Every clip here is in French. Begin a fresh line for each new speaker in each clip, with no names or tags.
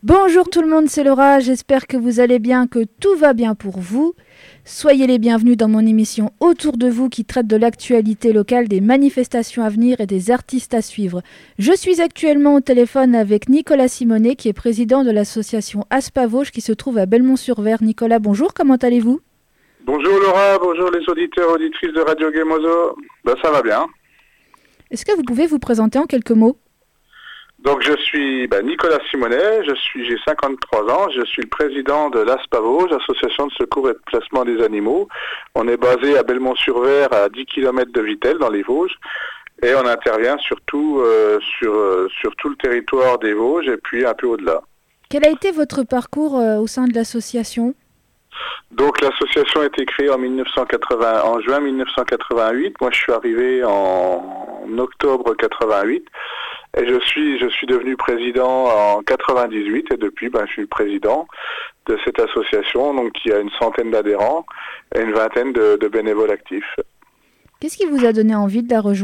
Bonjour tout le monde, c'est Laura, j'espère que vous allez bien, que tout va bien pour vous. Soyez les bienvenus dans mon émission Autour de vous qui traite de l'actualité locale, des manifestations à venir et des artistes à suivre. Je suis actuellement au téléphone avec Nicolas Simonet qui est président de l'association Aspa Vosges qui se trouve à Belmont-sur-Vert. Nicolas, bonjour, comment allez-vous ?
Bonjour Laura, bonjour les auditeurs, auditrices de Radio Gemozo. Ça va bien.
Est-ce que vous pouvez vous présenter en quelques mots ?
Donc je suis Nicolas Simonet, j'ai 53 ans, je suis le président de l'Aspa Vosges, association de secours et de placement des animaux. On est basé à Belmont-sur-Vert à 10 km de Vittel dans les Vosges et on intervient surtout sur tout le territoire des Vosges et puis un peu au-delà.
Quel a été votre parcours au sein de l'association ?
Donc l'association a été créée en juin 1988. Moi je suis arrivé en octobre 88 et je suis devenu président en 98 et depuis je suis président de cette association donc qui a une centaine d'adhérents et une vingtaine de bénévoles actifs. Qu'est-ce qui vous a donné envie de la rejoindre ?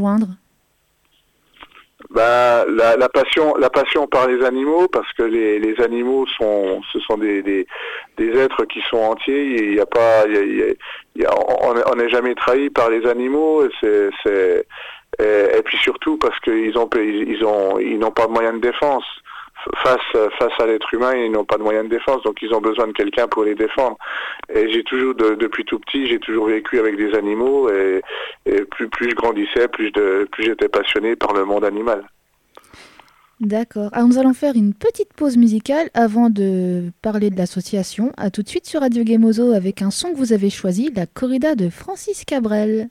La passion par les animaux, parce que les animaux ce sont des êtres qui sont entiers. On n'est jamais trahi par les animaux. Et puis surtout parce qu'ils n'ont pas de moyens de défense. Face à l'être humain, ils n'ont pas de moyens de défense, donc ils ont besoin de quelqu'un pour les défendre. Et j'ai toujours, depuis tout petit, j'ai toujours vécu avec des animaux, et plus je grandissais, plus j'étais passionné par le monde animal.
D'accord. Alors nous allons faire une petite pause musicale avant de parler de l'association. À tout de suite sur Radio Gemozo avec un son que vous avez choisi, la corrida de Francis Cabrel.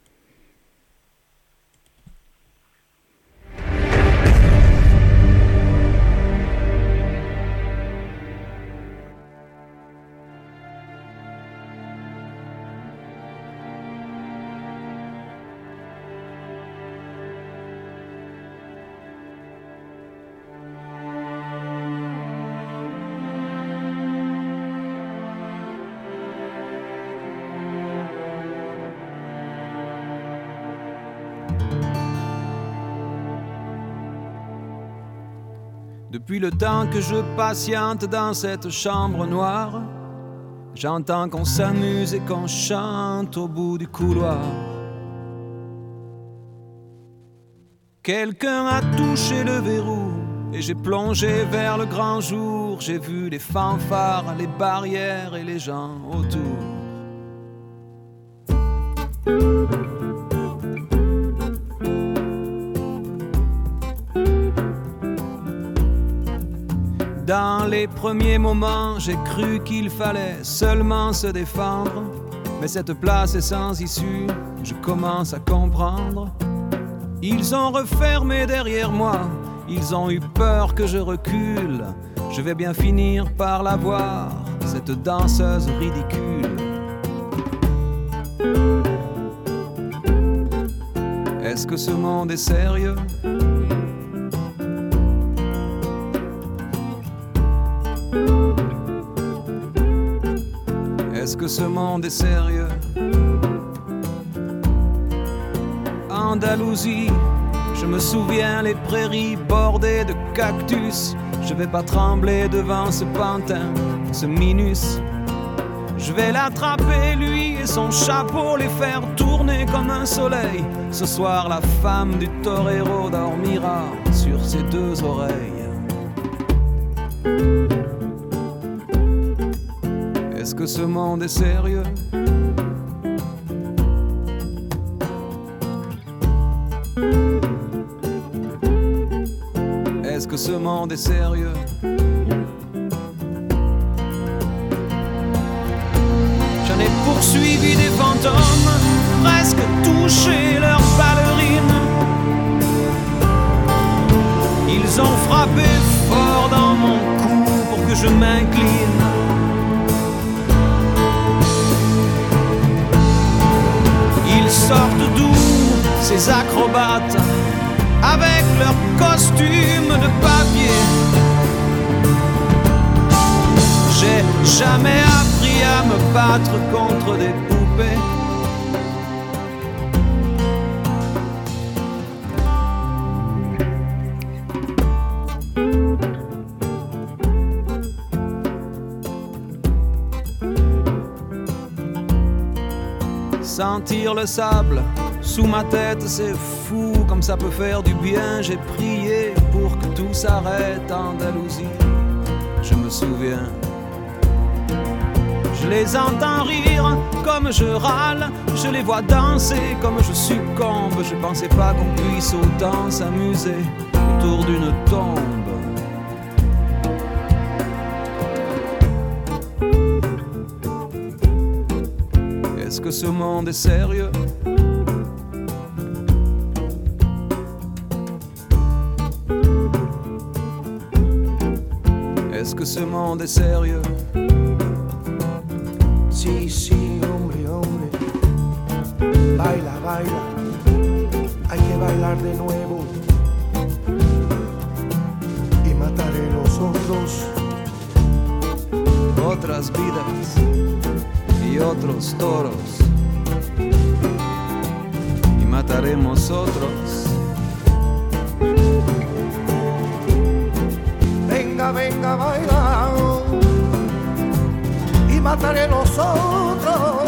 Depuis le temps que je patiente dans cette chambre noire, j'entends qu'on s'amuse et qu'on chante au bout du couloir. Quelqu'un a touché le verrou et j'ai plongé vers le grand jour. J'ai vu les fanfares, les barrières et les gens autour. Dans les premiers moments, j'ai cru qu'il fallait seulement se défendre. Mais cette place est sans issue, je commence à comprendre. Ils ont refermé derrière moi, ils ont eu peur que je recule. Je vais bien finir par la voir, cette danseuse ridicule. Est-ce que ce monde est sérieux ? Est-ce que ce monde est sérieux ? Andalousie, je me souviens les prairies bordées de cactus. Je vais pas trembler devant ce pantin, ce minus. Je vais l'attraper lui et son chapeau, les faire tourner comme un soleil. Ce soir la femme du torero dormira sur ses deux oreilles. Est-ce que ce monde est sérieux ? Est-ce que ce monde est sérieux ? J'en ai poursuivi des fantômes, presque touché leurs ballerines. Ils ont frappé fort dans mon cou pour que je m'incline. Ils sortent d'où ces acrobates avec leurs costumes de papier. J'ai jamais appris à me battre contre des poupées. sentir le sable sous ma tête, c'est fou comme ça peut faire du bien. J'ai prié pour que tout s'arrête en Andalousie, je me souviens. Je les entends rire comme je râle, je les vois danser comme je succombe. Je pensais pas qu'on puisse autant s'amuser autour d'une tombe. Est-ce que ce monde est sérieux? Est-ce que ce monde est sérieux?
Sí, sí, hombre, hombre. Baila, baila. Hay que bailar de nuevo. Y mataré los otros.
Otras vidas y otros toros. Y mataremos otros.
Venga, venga, baila. Y mataré los otros.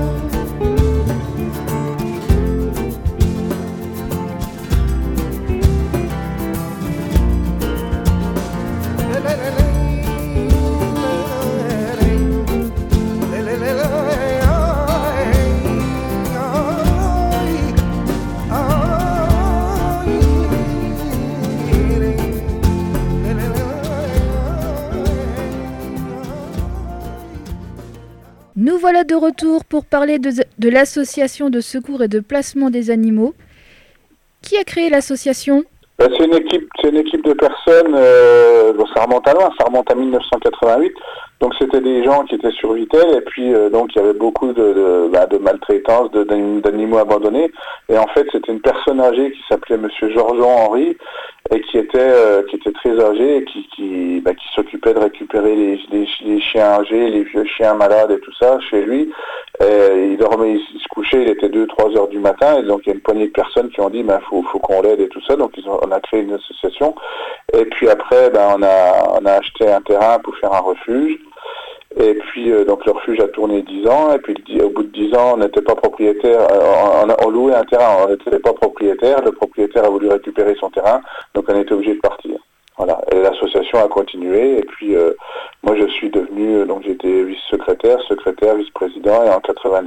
Nous voilà de retour pour parler de l'association de secours et de placement des animaux. Qui a créé l'association ?
C'est une équipe de personnes, ça remonte à loin, ça remonte à 1988. Donc c'était des gens qui étaient sur Vittel et puis donc il y avait beaucoup de maltraitance, d'animaux abandonnés. Et en fait c'était une personne âgée qui s'appelait Monsieur Georges Henry et qui était très âgé et qui s'occupait de récupérer les chiens âgés, les vieux chiens malades et tout ça chez lui. Il dormait, il se couchait, il était 2-3 heures du matin et donc il y a une poignée de personnes qui ont dit faut qu'on l'aide et tout ça. Donc on a créé une association et puis après on a acheté un terrain pour faire un refuge. Et puis donc le refuge a tourné 10 ans et puis au bout de 10 ans on n'était pas propriétaire, on louait un terrain, on n'était pas propriétaire, le propriétaire a voulu récupérer son terrain, donc on était obligé de partir. Voilà, et l'association a continué et puis moi je suis devenu, donc j'étais vice-secrétaire, vice-président et en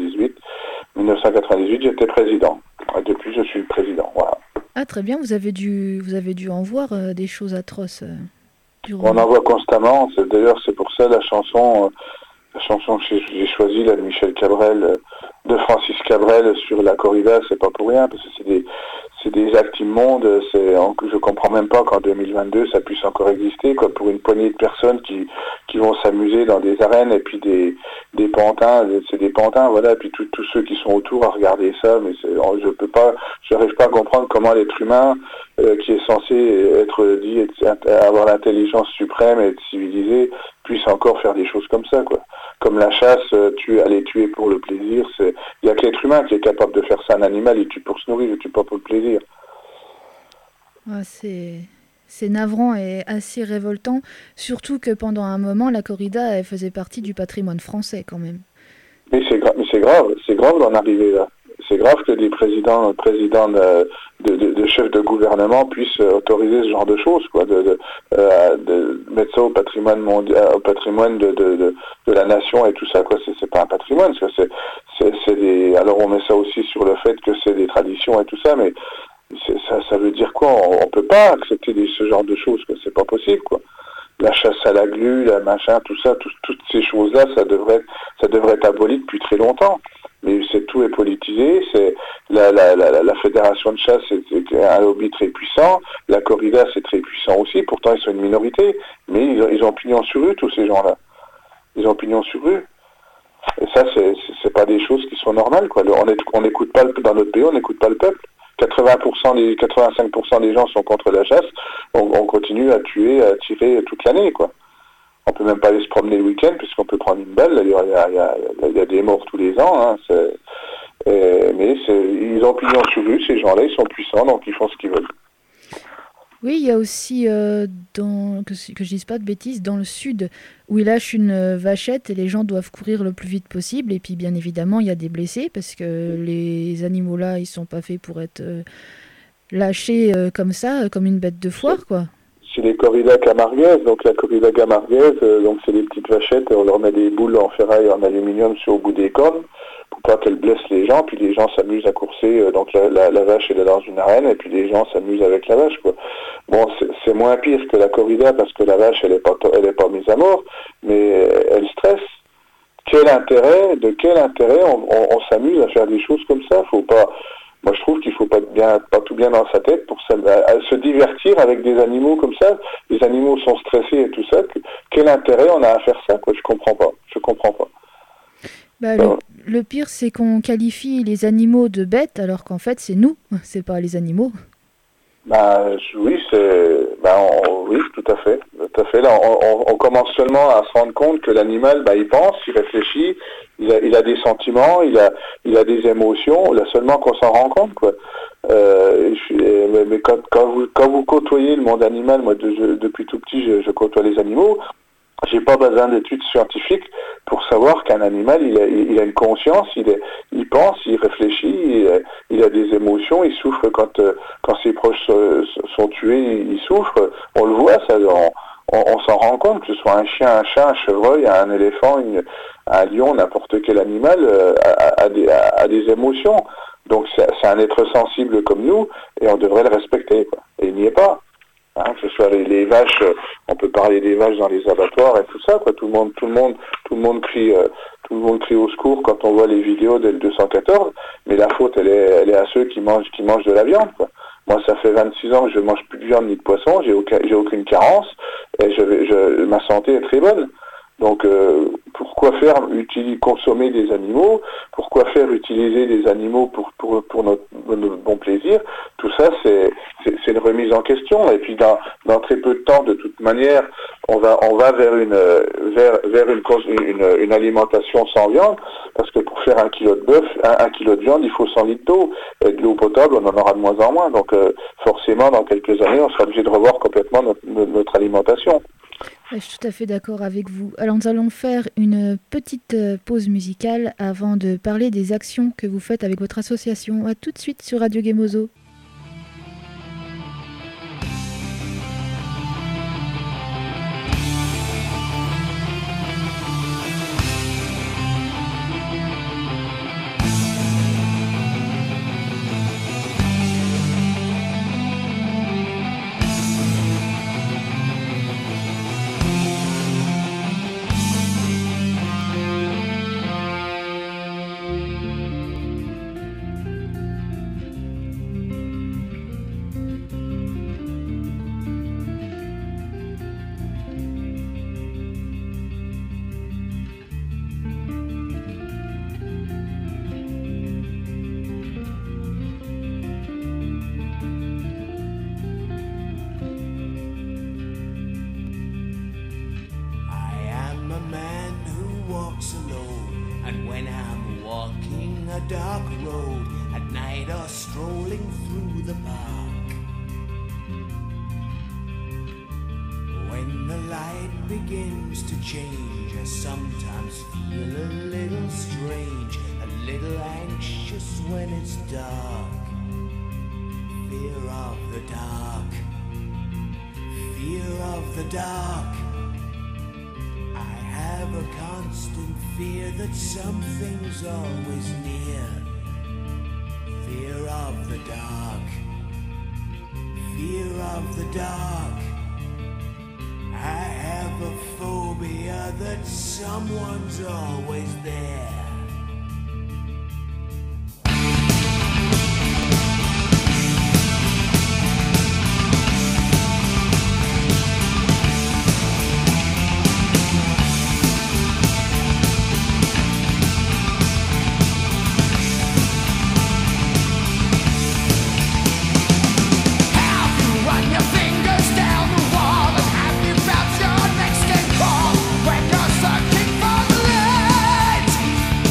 1998 j'étais président. Et depuis je suis le président, voilà.
Ah très bien, vous avez dû en voir des choses atroces.
On en voit constamment, d'ailleurs c'est pour ça la chanson que j'ai choisie, la de Michel Cabrel, de Francis Cabrel sur la corrida, c'est pas pour rien, parce que c'est des actes immondes, je comprends même pas qu'en 2022 ça puisse encore exister, quoi, pour une poignée de personnes qui vont s'amuser dans des arènes et puis des pantins, c'est des pantins, voilà, et puis tous ceux qui sont autour à regarder ça, mais j'arrive pas à comprendre comment l'être humain, qui est censé être dit, avoir l'intelligence suprême et être civilisé, puisse encore faire des choses comme ça, quoi. Comme la chasse, aller tuer pour le plaisir, il y a que l'être humain qui est capable de faire ça. Un animal, il tue pour se nourrir, il tue pas pour le plaisir.
Ouais, c'est navrant et assez révoltant, surtout que pendant un moment, la corrida, elle faisait partie du patrimoine français quand même.
Mais c'est grave d'en arriver là. C'est grave que des présidents de chefs de gouvernement puissent autoriser ce genre de choses, quoi, de mettre ça au patrimoine mondial, au patrimoine de la nation et tout ça, quoi. C'est pas un patrimoine, alors on met ça aussi sur le fait que c'est des traditions et tout ça, mais ça veut dire quoi? On peut pas accepter ce genre de choses, quoi. C'est pas possible, quoi. La chasse à la glu, la machin, tout ça, toutes ces choses-là, ça devrait être aboli depuis très longtemps. Mais tout est politisé, c'est la fédération de chasse, c'est un lobby très puissant, la corrida c'est très puissant aussi, pourtant ils sont une minorité, mais ils ont pignon sur rue, tous ces gens-là. Ils ont pignon sur rue. Et ça, c'est pas des choses qui sont normales, quoi. On n'écoute pas, dans notre pays, on n'écoute pas le peuple. 85% des gens sont contre la chasse, on continue à tuer, à tirer toute l'année, quoi. On peut même pas aller se promener le week-end puisqu'on peut prendre une balle. Il y a des morts tous les ans. Hein, mais ils ont pignon sur rue, ces gens-là, ils sont puissants, donc ils font ce qu'ils veulent.
Oui, il y a aussi, que je dise pas de bêtises, dans le sud, où ils lâchent une vachette et les gens doivent courir le plus vite possible. Et puis, bien évidemment, il y a des blessés parce que les animaux là, ils sont pas faits pour être lâchés comme ça, comme une bête de foire, quoi.
C'est les corridas camarguaises, donc la corrida camarguaise, donc c'est des petites vachettes, on leur met des boules en ferraille en aluminium sur le bout des cornes pour pas qu'elles blessent les gens, puis les gens s'amusent à courser, donc la vache elle est dans une arène et puis les gens s'amusent avec la vache, quoi. Bon, c'est moins pire que la corrida parce que la vache elle est pas mise à mort, mais elle stresse. De quel intérêt on s'amuse à faire des choses comme ça? Faut pas. Moi, je trouve qu'il faut pas tout bien dans sa tête pour se divertir avec des animaux comme ça. Les animaux sont stressés et tout ça. Quel intérêt on a à faire ça, quoi? Je comprends pas.
Bah, le pire, c'est qu'on qualifie les animaux de bêtes, alors qu'en fait, c'est nous, c'est pas les animaux.
Oui, oui, tout à fait. Là, on commence seulement à se rendre compte que l'animal, il pense, il réfléchit, il a des sentiments, il a des émotions. Là seulement qu'on s'en rend compte, quoi. Mais quand vous côtoyez le monde animal, moi depuis tout petit, je côtoie les animaux. J'ai pas besoin d'études scientifiques pour savoir qu'un animal, il a une conscience, il pense, il réfléchit, il a des émotions, il souffre quand ses proches sont tués, il souffre. On le voit, ça, on s'en rend compte, que ce soit un chien, un chat, un chevreuil, un éléphant, un lion, n'importe quel animal a des émotions. Donc c'est un être sensible comme nous et on devrait le respecter, quoi. Et il n'y est pas. Que ce soit les vaches, on peut parler des vaches dans les abattoirs et tout ça, quoi. Tout le monde crie au secours quand on voit les vidéos de L214, mais la faute elle est à ceux qui mangent de la viande, quoi. Moi, ça fait 26 ans que je mange plus de viande ni de poisson, j'ai aucune carence et ma santé est très bonne. Donc, pourquoi consommer des animaux? Pourquoi faire utiliser des animaux pour notre bon plaisir? Tout ça, c'est une remise en question. Et puis, dans très peu de temps, de toute manière, on va vers une alimentation sans viande, parce que pour faire un kilo de bœuf, un kilo de viande, il faut 100 litres d'eau. Et de l'eau potable, on en aura de moins en moins. Donc, forcément, dans quelques années, on sera obligé de revoir complètement notre alimentation.
Je suis tout à fait d'accord avec vous. Alors nous allons faire une petite pause musicale avant de parler des actions que vous faites avec votre association. À tout de suite sur Radio Gemozo.
Dark road at night or strolling through the park. When the light begins to change, I sometimes feel a little strange, a little anxious when it's dark. Fear of the dark, fear of the dark. I have a constant fear that something's always near. Fear of the dark, fear of the dark. I have a phobia that someone's always there.
When you're searching for the light,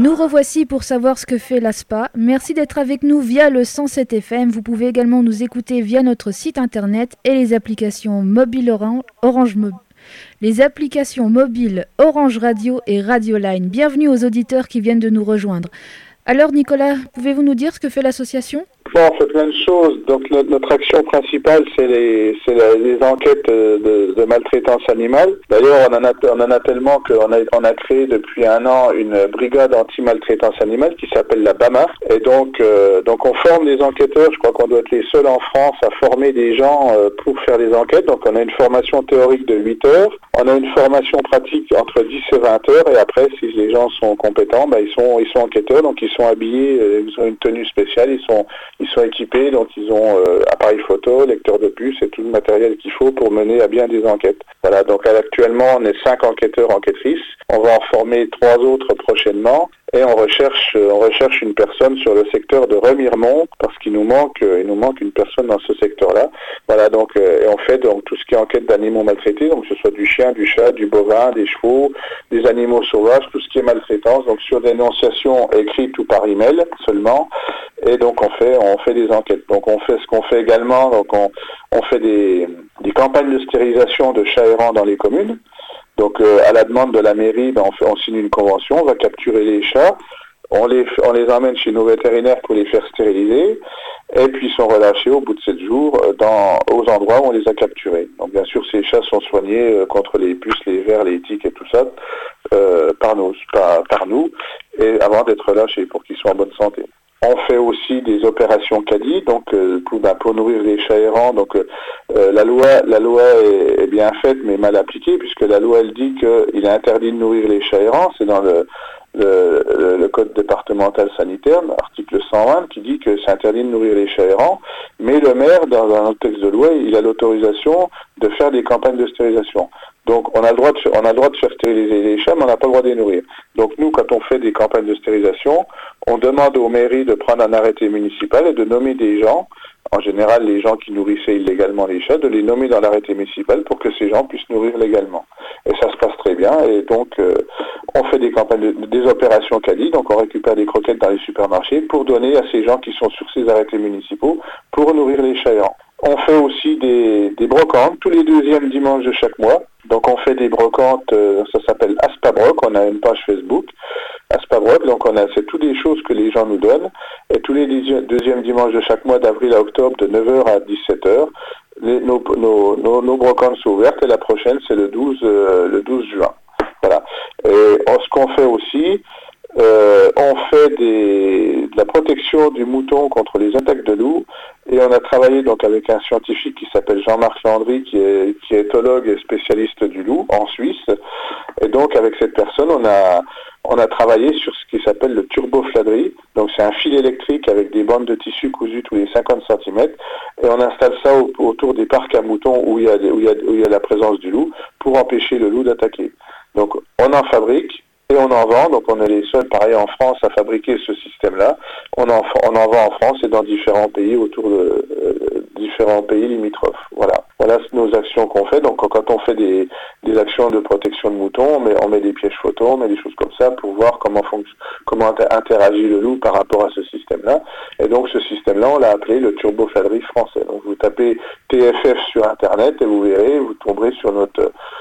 Nous revoici pour savoir ce que fait l'ASPA. Merci d'être avec nous via le 107 FM. Vous pouvez également nous écouter via notre site internet et les applications mobiles les applications mobiles Orange Radio et Radio Line. Bienvenue aux auditeurs qui viennent de nous rejoindre. Alors Nicolas, pouvez-vous nous dire ce que fait l'association ?
Bon, on fait plein de choses. Donc notre action principale, c'est les enquêtes de maltraitance animale. D'ailleurs, on en a tellement qu'on a créé depuis 1 an une brigade anti-maltraitance animale qui s'appelle la BAMA. Et donc on forme des enquêteurs. Je crois qu'on doit être les seuls en France à former des gens pour faire des enquêtes. Donc on a une formation théorique de 8 heures. On a une formation pratique entre 10 et 20 heures. Et après, si les gens sont compétents, ils sont enquêteurs. Donc ils sont habillés, ils ont une tenue spéciale, ils sont équipés, donc ils ont appareil photo, lecteur de puce et tout le matériel qu'il faut pour mener à bien des enquêtes. Voilà, donc actuellement on est 5 enquêteurs, enquêtrices. On va en former 3 autres prochainement et on recherche une personne sur le secteur de Remiremont parce qu'il nous manque une personne dans ce secteur-là. Voilà, donc et on fait donc tout ce qui est enquête d'animaux maltraités, donc que ce soit du chien, du chat, du bovin, des chevaux, des animaux sauvages, tout ce qui est maltraitance, donc sur dénonciation écrite ou par email seulement. Et donc on fait des enquêtes. Donc on fait ce qu'on fait également, donc on fait des campagnes de stérilisation de chats errants dans les communes. Donc à la demande de la mairie, on signe une convention, on va capturer les chats, on les emmène chez nos vétérinaires pour les faire stériliser, et puis ils sont relâchés au bout de 7 jours aux endroits où on les a capturés. Donc bien sûr ces chats sont soignés contre les puces, les vers, les tiques et tout ça par nous, et avant d'être relâchés pour qu'ils soient en bonne santé. On fait aussi des opérations CADI, donc pour nourrir les chats errants. Donc la loi est bien faite mais mal appliquée puisque la loi elle dit qu'il est interdit de nourrir les chats errants. C'est dans le code départemental sanitaire, article 120, qui dit que c'est interdit de nourrir les chats errants. Mais le maire, dans un texte de loi, il a l'autorisation de faire des campagnes de stérilisation. Donc on a le droit de faire stériliser les chats, mais on n'a pas le droit de les nourrir. Donc nous, quand on fait des campagnes de stérilisation, on demande aux mairies de prendre un arrêté municipal et de nommer des gens, en général les gens qui nourrissaient illégalement les chats, de les nommer dans l'arrêté municipal pour que ces gens puissent nourrir légalement. Et ça se passe très bien. Et donc on fait des campagnes, des opérations CADI, donc on récupère des croquettes dans les supermarchés pour donner à ces gens qui sont sur ces arrêtés municipaux pour nourrir les chats errants. On fait aussi des brocantes tous les 2e dimanches de chaque mois. Donc on fait des brocantes, ça s'appelle Aspabroc, on a une page Facebook, Aspabroc, donc c'est toutes les choses que les gens nous donnent. Et tous les 2e dimanches de chaque mois, d'avril à octobre, de 9h à 17h, nos brocantes sont ouvertes et la prochaine c'est le 12 juin. Voilà. Et ce qu'on fait aussi, on fait de la protection du mouton contre les attaques de loups et on a travaillé donc avec un scientifique qui s'appelle Jean-Marc Landry qui est éthologue et spécialiste du loup en Suisse. Et donc avec cette personne on a travaillé sur ce qui s'appelle le turbofladerie. Donc c'est un fil électrique avec des bandes de tissu cousues tous les 50 cm et on installe ça autour des parcs à moutons où il y a la présence du loup pour empêcher le loup d'attaquer. Donc on en fabrique et on en vend, donc on est les seuls, pareil en France, à fabriquer ce système-là. On en vend en France et dans différents pays autour de différents pays limitrophes. Voilà nos actions qu'on fait. Donc quand on fait des actions de protection de moutons, on met des pièges photos, on met des choses comme ça pour voir comment interagit le loup par rapport à ce système-là. Et donc ce système-là, on l'a appelé le turbofladerie français. Donc vous tapez TFF sur Internet et vous verrez, vous tomberez sur nos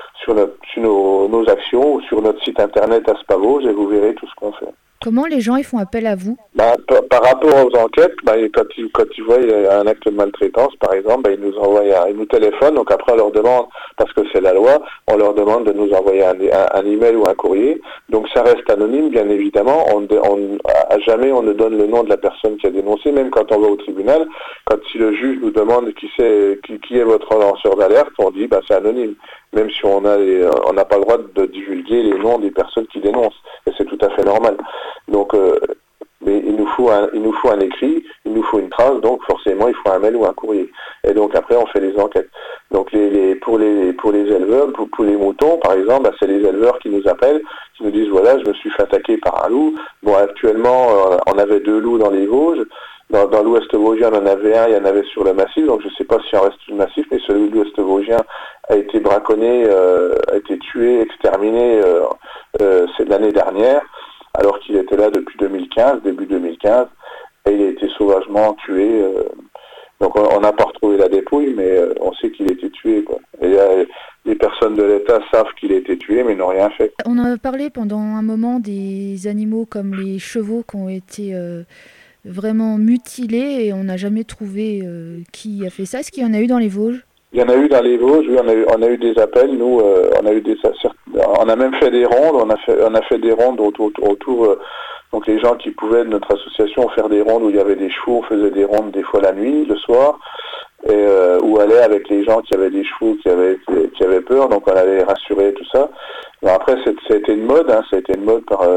actions ou sur notre site internet Aspavos et vous verrez tout ce qu'on fait.
Comment les gens ils font appel à vous ?
Par rapport aux enquêtes, quand ils voient un acte de maltraitance, par exemple, ils nous téléphonent. Donc après, on leur demande, parce que c'est la loi, on leur demande de nous envoyer un email ou un courrier. Donc ça reste anonyme, bien évidemment. À jamais on ne donne le nom de la personne qui a dénoncé, même quand on va au tribunal. Si le juge nous demande qui est votre lanceur d'alerte, on dit c'est anonyme. Même si on n'a pas le droit de divulguer les noms des personnes qui dénoncent. Et c'est tout à fait normal. Donc, mais il nous faut un écrit, il nous faut une trace, donc forcément il faut un mail ou un courrier. Et donc après on fait les enquêtes. Donc pour les éleveurs, pour les moutons par exemple, c'est les éleveurs qui nous appellent, qui nous disent voilà, je me suis fait attaquer par un loup. Bon, actuellement on avait 2 loups dans les Vosges. Dans l'ouest vosgien, on en avait un, il y en avait sur le massif, donc je ne sais pas s'il en reste du massif, mais celui de l'ouest vosgien a été braconné, a été tué, exterminé c'est l'année dernière. alors qu'il était là depuis 2015, début 2015, et il a été sauvagement tué. Donc on n'a pas retrouvé la dépouille, mais on sait qu'il a été tué, quoi. Et les personnes de l'État savent qu'il a été tué, mais n'ont rien fait.
On a parlé pendant un moment des animaux comme les chevaux qui ont été vraiment mutilés et on n'a jamais trouvé qui a fait ça. Est-ce qu'il y en a eu dans les Vosges ?
Il y en a eu dans les Vosges, oui, on a eu des appels, nous, on a même fait des rondes, on a fait des rondes autour donc les gens qui pouvaient de notre association faire des rondes où il y avait des chevaux, on faisait des rondes des fois la nuit, le soir, et où aller avec les gens qui avaient des chevaux, qui avaient peur, donc on allait les rassurer, tout ça. Mais après, ça a été une mode, ça a été une mode par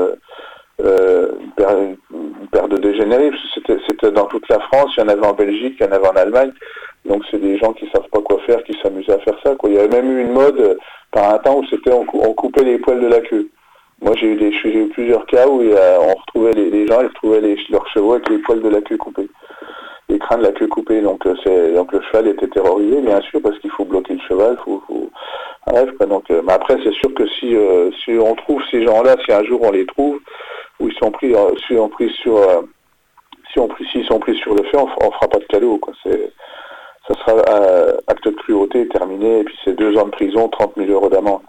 une paire de dégénérés, c'était dans toute la France, il y en avait en Belgique, il y en avait en Allemagne, donc c'est des gens qui savent pas quoi faire, qui s'amusaient à faire ça, quoi. Il y avait même eu une mode par un temps où c'était on coupait les poils de la queue. Moi j'ai eu plusieurs cas où on retrouvait les gens, ils retrouvaient leurs chevaux avec les poils de la queue coupés, les crins de la queue coupés, donc le cheval était terrorisé bien sûr parce qu'il faut bloquer le cheval, bref, quoi. Donc mais après c'est sûr que si on trouve ces gens-là, si un jour on les trouve, ou ils sont pris s'ils sont pris sur le fait, on fera pas de cadeau, quoi. Ça sera acte de cruauté terminé, et puis c'est 2 ans de prison, 30 000 € d'amende.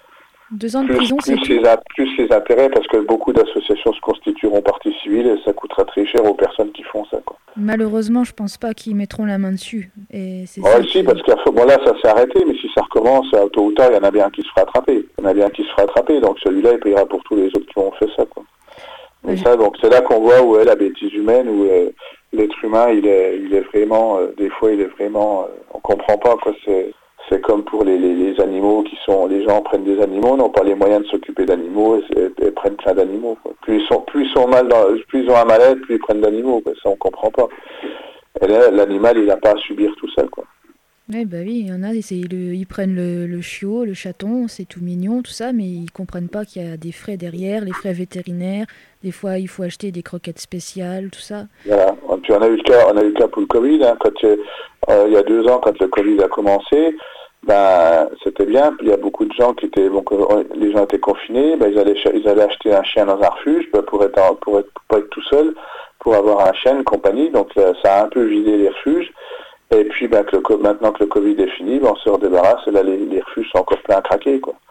2 ans de prison, c'est tout.
Plus les intérêts, parce que beaucoup d'associations se constitueront partie civile, et ça coûtera très cher aux personnes qui font ça, quoi.
Malheureusement, je pense pas qu'ils mettront la main dessus. Et c'est
parce que là, ça s'est arrêté, mais si ça recommence, tôt ou tard, il y en a bien un qui se fera attraper. Donc celui-là, il payera pour tous les autres qui ont fait ça, quoi. Mais ça, donc c'est là qu'on voit où est la bêtise humaine, où l'être humain, il est vraiment, des fois, on comprend pas, quoi. C'est comme pour les animaux les gens prennent des animaux, n'ont pas les moyens de s'occuper d'animaux et prennent plein d'animaux, quoi. Plus ils ont un mal-être, plus ils prennent d'animaux, quoi. Ça, on comprend pas. Et là, l'animal, il n'a pas à subir tout ça, quoi.
Oui, il y en a, ils prennent le chiot, le chaton, c'est tout mignon, tout ça, mais ils comprennent pas qu'il y a des frais derrière, les frais vétérinaires. Des fois, il faut acheter des croquettes spéciales, tout ça. Voilà.
Puis on a eu le cas pour le Covid, il y a 2 ans, quand le Covid a commencé, c'était bien. Puis il y a beaucoup de gens les gens étaient confinés, ils allaient acheter un chien dans un refuge pour pas être tout seul, pour avoir un chien, une compagnie. Donc ça a un peu vidé les refuges. Et puis maintenant que le Covid est fini, on se redébarrasse, et là les refuges sont encore pleins à craquer, quoi.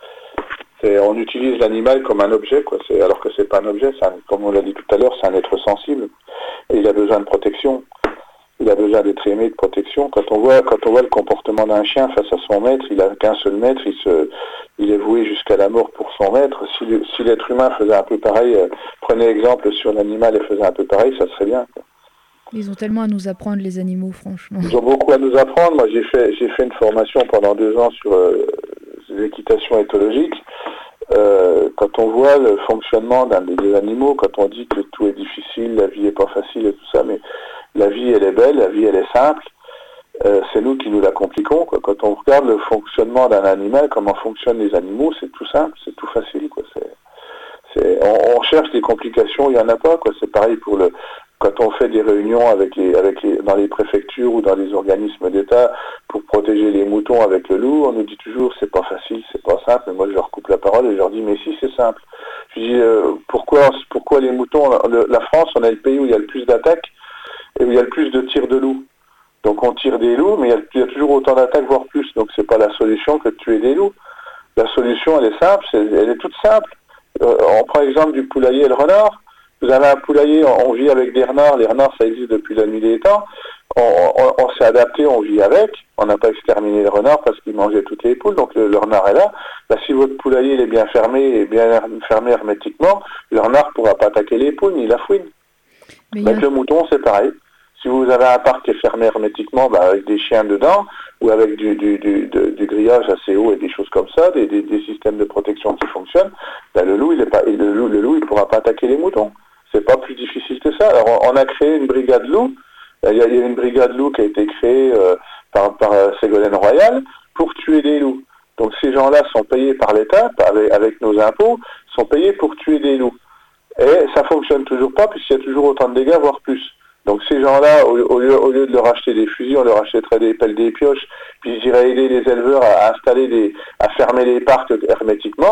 On utilise l'animal comme un objet, quoi. Alors que c'est pas un objet, comme on l'a dit tout à l'heure, c'est un être sensible. Et il a besoin de protection. Il a besoin d'être aimé, de protection. Quand on voit le comportement d'un chien face à son maître, il a qu'un seul maître, il est voué jusqu'à la mort pour son maître. Si l'être humain faisait un peu pareil, prenez exemple sur l'animal et faisait un peu pareil, ça serait bien, quoi.
Ils ont tellement à nous apprendre, les animaux, franchement.
Ils ont beaucoup à nous apprendre. Moi, j'ai fait une formation pendant 2 ans sur l'équitation éthologique. Quand on voit le fonctionnement des animaux, quand on dit que tout est difficile, la vie est pas facile et tout ça, mais la vie, elle est belle, la vie, elle est simple. C'est nous qui nous la compliquons, quoi. Quand on regarde le fonctionnement d'un animal, comment fonctionnent les animaux, c'est tout simple, c'est tout facile, quoi. On cherche des complications, il n'y en a pas, quoi. C'est pareil quand on fait des réunions dans les préfectures ou dans les organismes d'État pour protéger les moutons avec le loup, on nous dit toujours c'est pas facile, c'est pas simple. Mais moi je leur coupe la parole et je leur dis mais si, c'est simple. Je dis pourquoi les moutons, la France, on est le pays où il y a le plus d'attaques et où il y a le plus de tirs de loups. Donc on tire des loups, mais il y a toujours autant d'attaques, voire plus. Donc c'est pas la solution que de tuer des loups. La solution, elle est simple, elle est toute simple. On prend l'exemple du poulailler et le renard. Vous avez un poulailler, on vit avec des renards. Les renards, ça existe depuis la nuit des temps. On s'est adapté, on vit avec. On n'a pas exterminé le renard parce qu'il mangeait toutes les poules, donc le renard est là. Si votre poulailler il est bien fermé hermétiquement, le renard ne pourra pas attaquer les poules ni la fouine. Avec le mouton, c'est pareil. Si vous avez un parc qui est fermé hermétiquement, avec des chiens dedans, ou avec du grillage assez haut et des choses comme ça, des systèmes de protection qui fonctionnent, le loup, il pourra pas attaquer les moutons. C'est pas plus difficile que ça. Alors, on a créé une brigade loup. Il y a une brigade loup qui a été créée par Ségolène Royal pour tuer des loups. Donc, ces gens-là sont payés par l'État, avec nos impôts, sont payés pour tuer des loups. Et ça fonctionne toujours pas, puisqu'il y a toujours autant de dégâts, voire plus. Donc ces gens-là, au lieu de leur acheter des fusils, on leur achèterait des pelles, des pioches, puis ils iraient aider les éleveurs à fermer les parcs hermétiquement,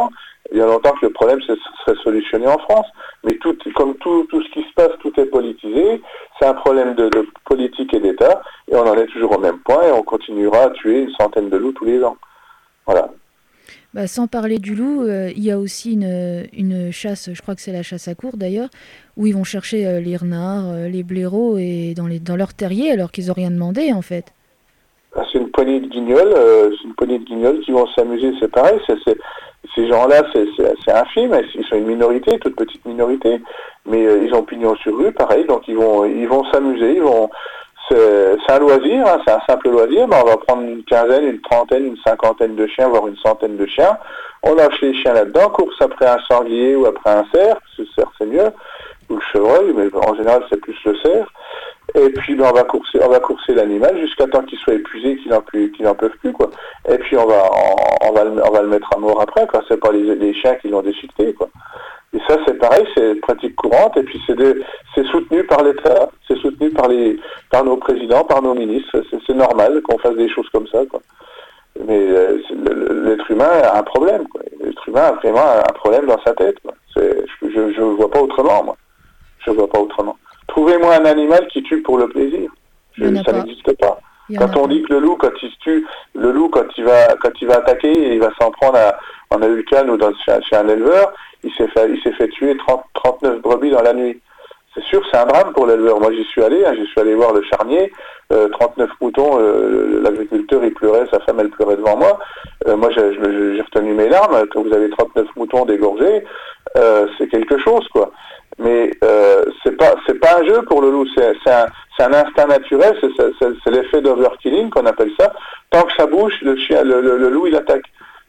Il y a longtemps que le problème serait solutionné en France. Mais comme tout ce qui se passe, tout est politisé. C'est un problème de politique et d'État. Et on en est toujours au même point et on continuera à tuer une centaine de loups tous les ans. Voilà.
Sans parler du loup, il y a aussi une chasse, je crois que c'est la chasse à courre d'ailleurs, où ils vont chercher les renards, les blaireaux et dans leur terrier alors qu'ils n'ont rien demandé en fait.
C'est une poignée de guignols, qui vont s'amuser, c'est pareil. Ces gens-là, c'est infime, ils sont une minorité, toute petite minorité, mais ils ont pignon sur rue, pareil, donc ils vont s'amuser, c'est un loisir, hein, c'est un simple loisir, mais on va prendre une quinzaine, une trentaine, une cinquantaine de chiens, voire une centaine de chiens. On lâche les chiens là-dedans, course après un sanglier ou après un cerf, parce que le cerf c'est mieux, ou le chevreuil, mais en général c'est plus le cerf. Et puis on va courser l'animal jusqu'à temps qu'il soit épuisé, qu'il n'en peuvent plus, quoi. Et puis on va le mettre à mort après, quoi. C'est pas les chiens qui l'ont déchiqueté, quoi. Et ça, c'est pareil, c'est une pratique courante, et puis c'est soutenu par l'État, c'est soutenu par nos présidents, par nos ministres. C'est normal qu'on fasse des choses comme ça, quoi. Mais l'être humain a un problème, quoi. L'être humain a vraiment un problème dans sa tête, quoi. Je vois pas autrement, moi. Je vois pas autrement. Trouvez-moi un animal qui tue pour le plaisir. Ça n'existe pas. Quand on dit que le loup, quand il se tue, le loup, quand il va attaquer, et il va s'en prendre en Ahuilcan ou chez un éleveur, il s'est fait tuer 39 brebis dans la nuit. C'est sûr, c'est un drame pour l'éleveur. Moi, j'y suis allé voir le charnier, 39 moutons, l'agriculteur, il pleurait, sa femme, elle pleurait devant moi. Moi, j'ai retenu mes larmes. Quand vous avez 39 moutons dégorgés, c'est quelque chose, quoi. Mais c'est pas un jeu pour le loup, c'est un instinct naturel, c'est l'effet d'overkilling qu'on appelle ça. Tant que ça bouge, le loup il attaque.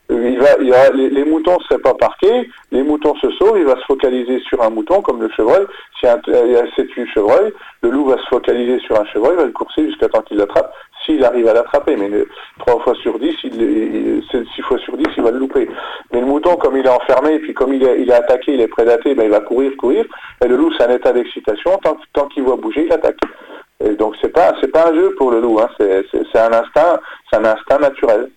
Les moutons ne seraient pas parqués, les moutons se sauvent, il va se focaliser sur un mouton comme le chevreuil. S'il y a 7-8 chevreuils, le loup va se focaliser sur un chevreuil, il va le courser jusqu'à temps qu'il l'attrape, s'il arrive à l'attraper. Mais 3 fois sur 10, 6 fois sur 10, il va le louper. Mais le mouton, comme il est enfermé, et puis comme il est attaqué, il est prédaté, il va courir. Et le loup, c'est un état d'excitation, tant qu'il voit bouger, il attaque. Et donc c'est pas un jeu pour le loup, hein. C'est un instinct naturel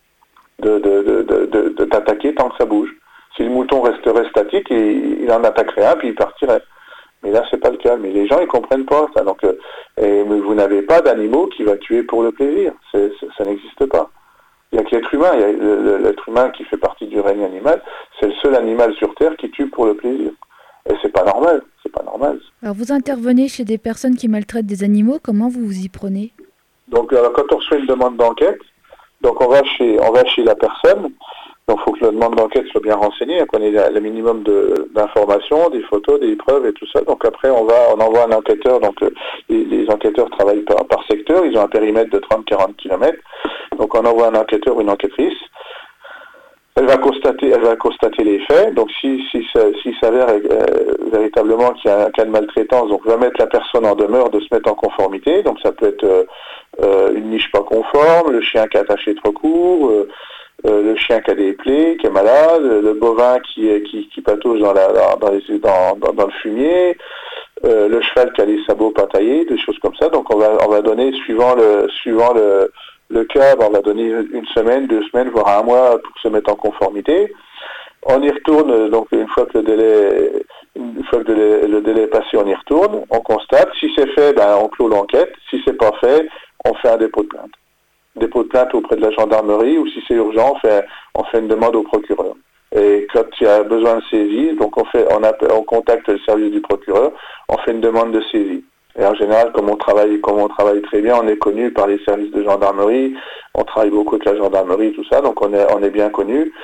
de t'attaquer tant que ça bouge. Si le mouton resterait statique, il en attaquerait un puis il partirait. Mais là c'est pas le cas. Mais les gens ils comprennent pas ça. Donc mais vous n'avez pas d'animaux qui va tuer pour le plaisir. Ça n'existe pas. Il n'y a que l'être humain. Il y a l'être humain qui fait partie du règne animal. C'est le seul animal sur Terre qui tue pour le plaisir. Et c'est pas normal. C'est pas normal.
Alors vous intervenez chez des personnes qui maltraitent des animaux. Comment vous vous y prenez?
Donc quand on reçoit une demande d'enquête, donc on va chez la personne. Donc il faut que la demande d'enquête soit bien renseignée, qu'on ait le minimum d'informations, des photos, des preuves et tout ça. Donc après on envoie un enquêteur. Donc les enquêteurs travaillent par secteur. Ils ont un périmètre de 30-40 km. Donc on envoie un enquêteur ou une enquêtrice. Elle va constater les faits. Donc s'il s'avère véritablement qu'il y a un cas de maltraitance, donc va mettre la personne en demeure de se mettre en conformité. Donc ça peut être une niche pas conforme, le chien qui est attaché trop court, le chien qui a des plaies, qui est malade, le bovin qui patauge dans le fumier, le cheval qui a les sabots pas taillés, des choses comme ça. Donc on va donner suivant le cas, on va donner 1 semaine, 2 semaines, voire 1 mois pour se mettre en conformité. On y retourne, donc une fois que le délai est passé, on y retourne, on constate. Si c'est fait, on clôt l'enquête. Si c'est pas fait, on fait un dépôt de plainte. Dépôt de plainte auprès de la gendarmerie, ou si c'est urgent, on fait une demande au procureur. Et quand il y a besoin de saisie, donc on contacte le service du procureur, on fait une demande de saisie. Et en général, comme on travaille très bien, on est connu par les services de gendarmerie, on travaille beaucoup avec la gendarmerie, tout ça, donc on est bien connu.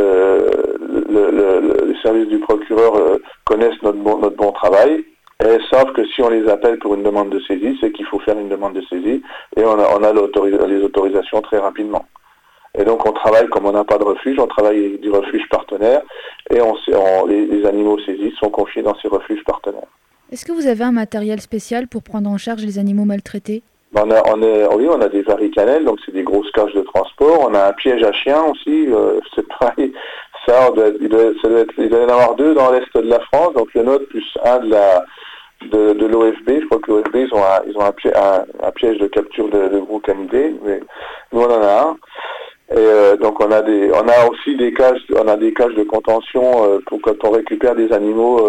Les services du procureur connaissent notre bon travail, et savent que si on les appelle pour une demande de saisie, c'est qu'il faut faire une demande de saisie, et on a les autorisations très rapidement. Et donc on travaille, comme on n'a pas de refuge, on travaille avec du refuge partenaire, et les animaux saisis sont confiés dans ces refuges partenaires.
Est-ce que vous avez un matériel spécial pour prendre en charge les animaux maltraités?
On a des varicannelles, donc c'est des grosses cages de transport. On a un piège à chiens aussi, c'est pareil. Ça, il doit y en avoir 2 dans l'est de la France, donc le nôtre plus un de l'OFB. Je crois que l'OFB, ils ont un piège de capture de gros canidés, mais nous on en a un. Et donc on a aussi des cages de contention pour quand on récupère des animaux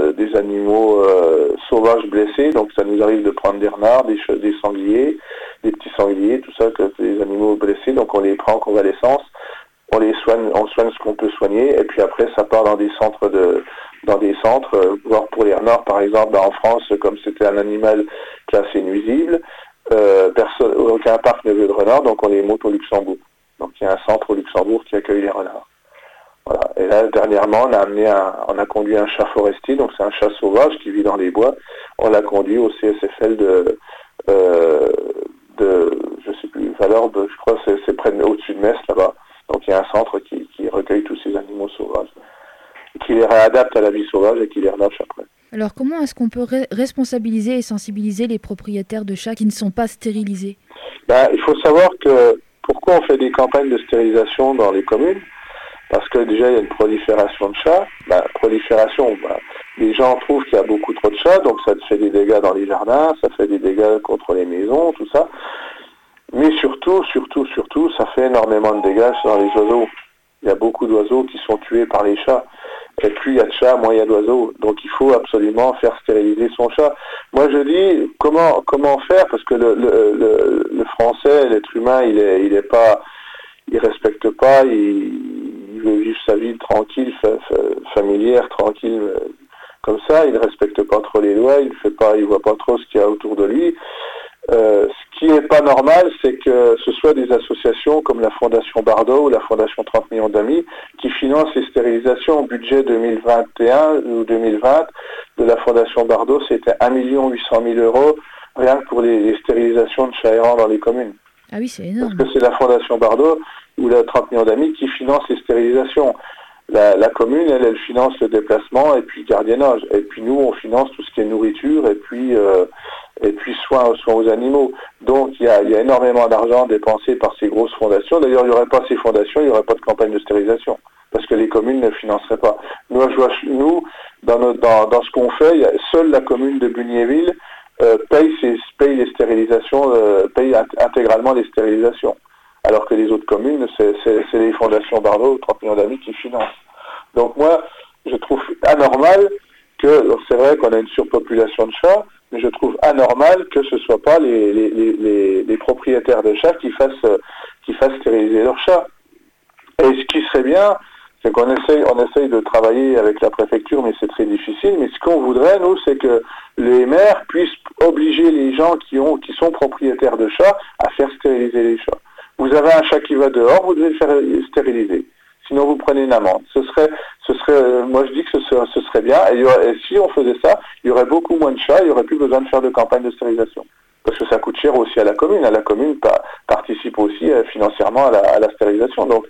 sauvages blessés. Donc ça nous arrive de prendre des renards, des sangliers, des petits sangliers, tout ça, des animaux blessés. Donc on les prend en convalescence, on les soigne, on soigne ce qu'on peut soigner, et puis après ça part dans des centres voire pour les renards par exemple, en France, comme c'était un animal classé nuisible, aucun parc ne veut de renards, donc on les monte au Luxembourg. Donc il y a un centre au Luxembourg qui accueille les renards. Voilà. Et là, dernièrement, on a conduit un chat forestier, donc c'est un chat sauvage qui vit dans les bois. On l'a conduit au CSFL de je sais plus, Valorbe, je crois, c'est au-dessus de Metz, là-bas. Donc il y a un centre qui recueille tous ces animaux sauvages, qui les réadapte à la vie sauvage et qui les relâche après.
Alors comment est-ce qu'on peut responsabiliser et sensibiliser les propriétaires de chats qui ne sont pas stérilisés ?
Il faut savoir que pourquoi on fait des campagnes de stérilisation dans les communes ? Parce que déjà il y a une prolifération de chats. Les gens trouvent qu'il y a beaucoup trop de chats, donc ça fait des dégâts dans les jardins, ça fait des dégâts contre les maisons, tout ça. Mais surtout, ça fait énormément de dégâts sur les oiseaux. Il y a beaucoup d'oiseaux qui sont tués par les chats. Et plus il y a de chats, moins il y a d'oiseaux. Donc il faut absolument faire stériliser son chat. Moi je dis, comment faire ? Parce que le français, l'être humain, il respecte pas, il veut vivre sa vie tranquille, familière, tranquille, comme ça. Il ne respecte pas trop les lois, il voit pas trop ce qu'il y a autour de lui. Ce qui n'est pas normal, c'est que ce soit des associations comme la Fondation Bardot ou la Fondation 30 millions d'amis qui financent les stérilisations. Au budget 2021 ou 2020 de la Fondation Bardot, c'était 1 800 000 € rien que pour les stérilisations de chats errants dans les communes.
Ah oui, c'est énorme.
Parce que c'est la Fondation Bardot ou la 30 millions d'amis qui financent les stérilisations. La commune, elle finance le déplacement et puis le gardiennage. Et puis nous, on finance tout ce qui est nourriture et puis soins aux animaux. Donc il y a énormément d'argent dépensé par ces grosses fondations. D'ailleurs, il n'y aurait pas ces fondations, il n'y aurait pas de campagne de stérilisation. Parce que les communes ne financeraient pas. Nous, dans ce qu'on fait, seule la commune de Bugnéville paye les stérilisations, paye intégralement les stérilisations. Alors que les autres communes, c'est les fondations Bardot, 30 millions d'amis qui financent. Donc moi, je trouve anormal c'est vrai qu'on a une surpopulation de chats, mais je trouve anormal que ce ne soit pas les propriétaires de chats qui fassent stériliser leurs chats. Et ce qui serait bien, c'est qu'on essaye de travailler avec la préfecture, mais c'est très difficile. Mais ce qu'on voudrait, nous, c'est que les maires puissent obliger les gens qui sont propriétaires de chats à faire stériliser les chats. Vous avez un chat qui va dehors, vous devez le faire stériliser. Sinon, vous prenez une amende. Moi je dis que ce serait bien. Et si on faisait ça, il y aurait beaucoup moins de chats, il n'y aurait plus besoin de faire de campagne de stérilisation. Parce que ça coûte cher aussi à la commune. La commune participe aussi financièrement à la stérilisation. Donc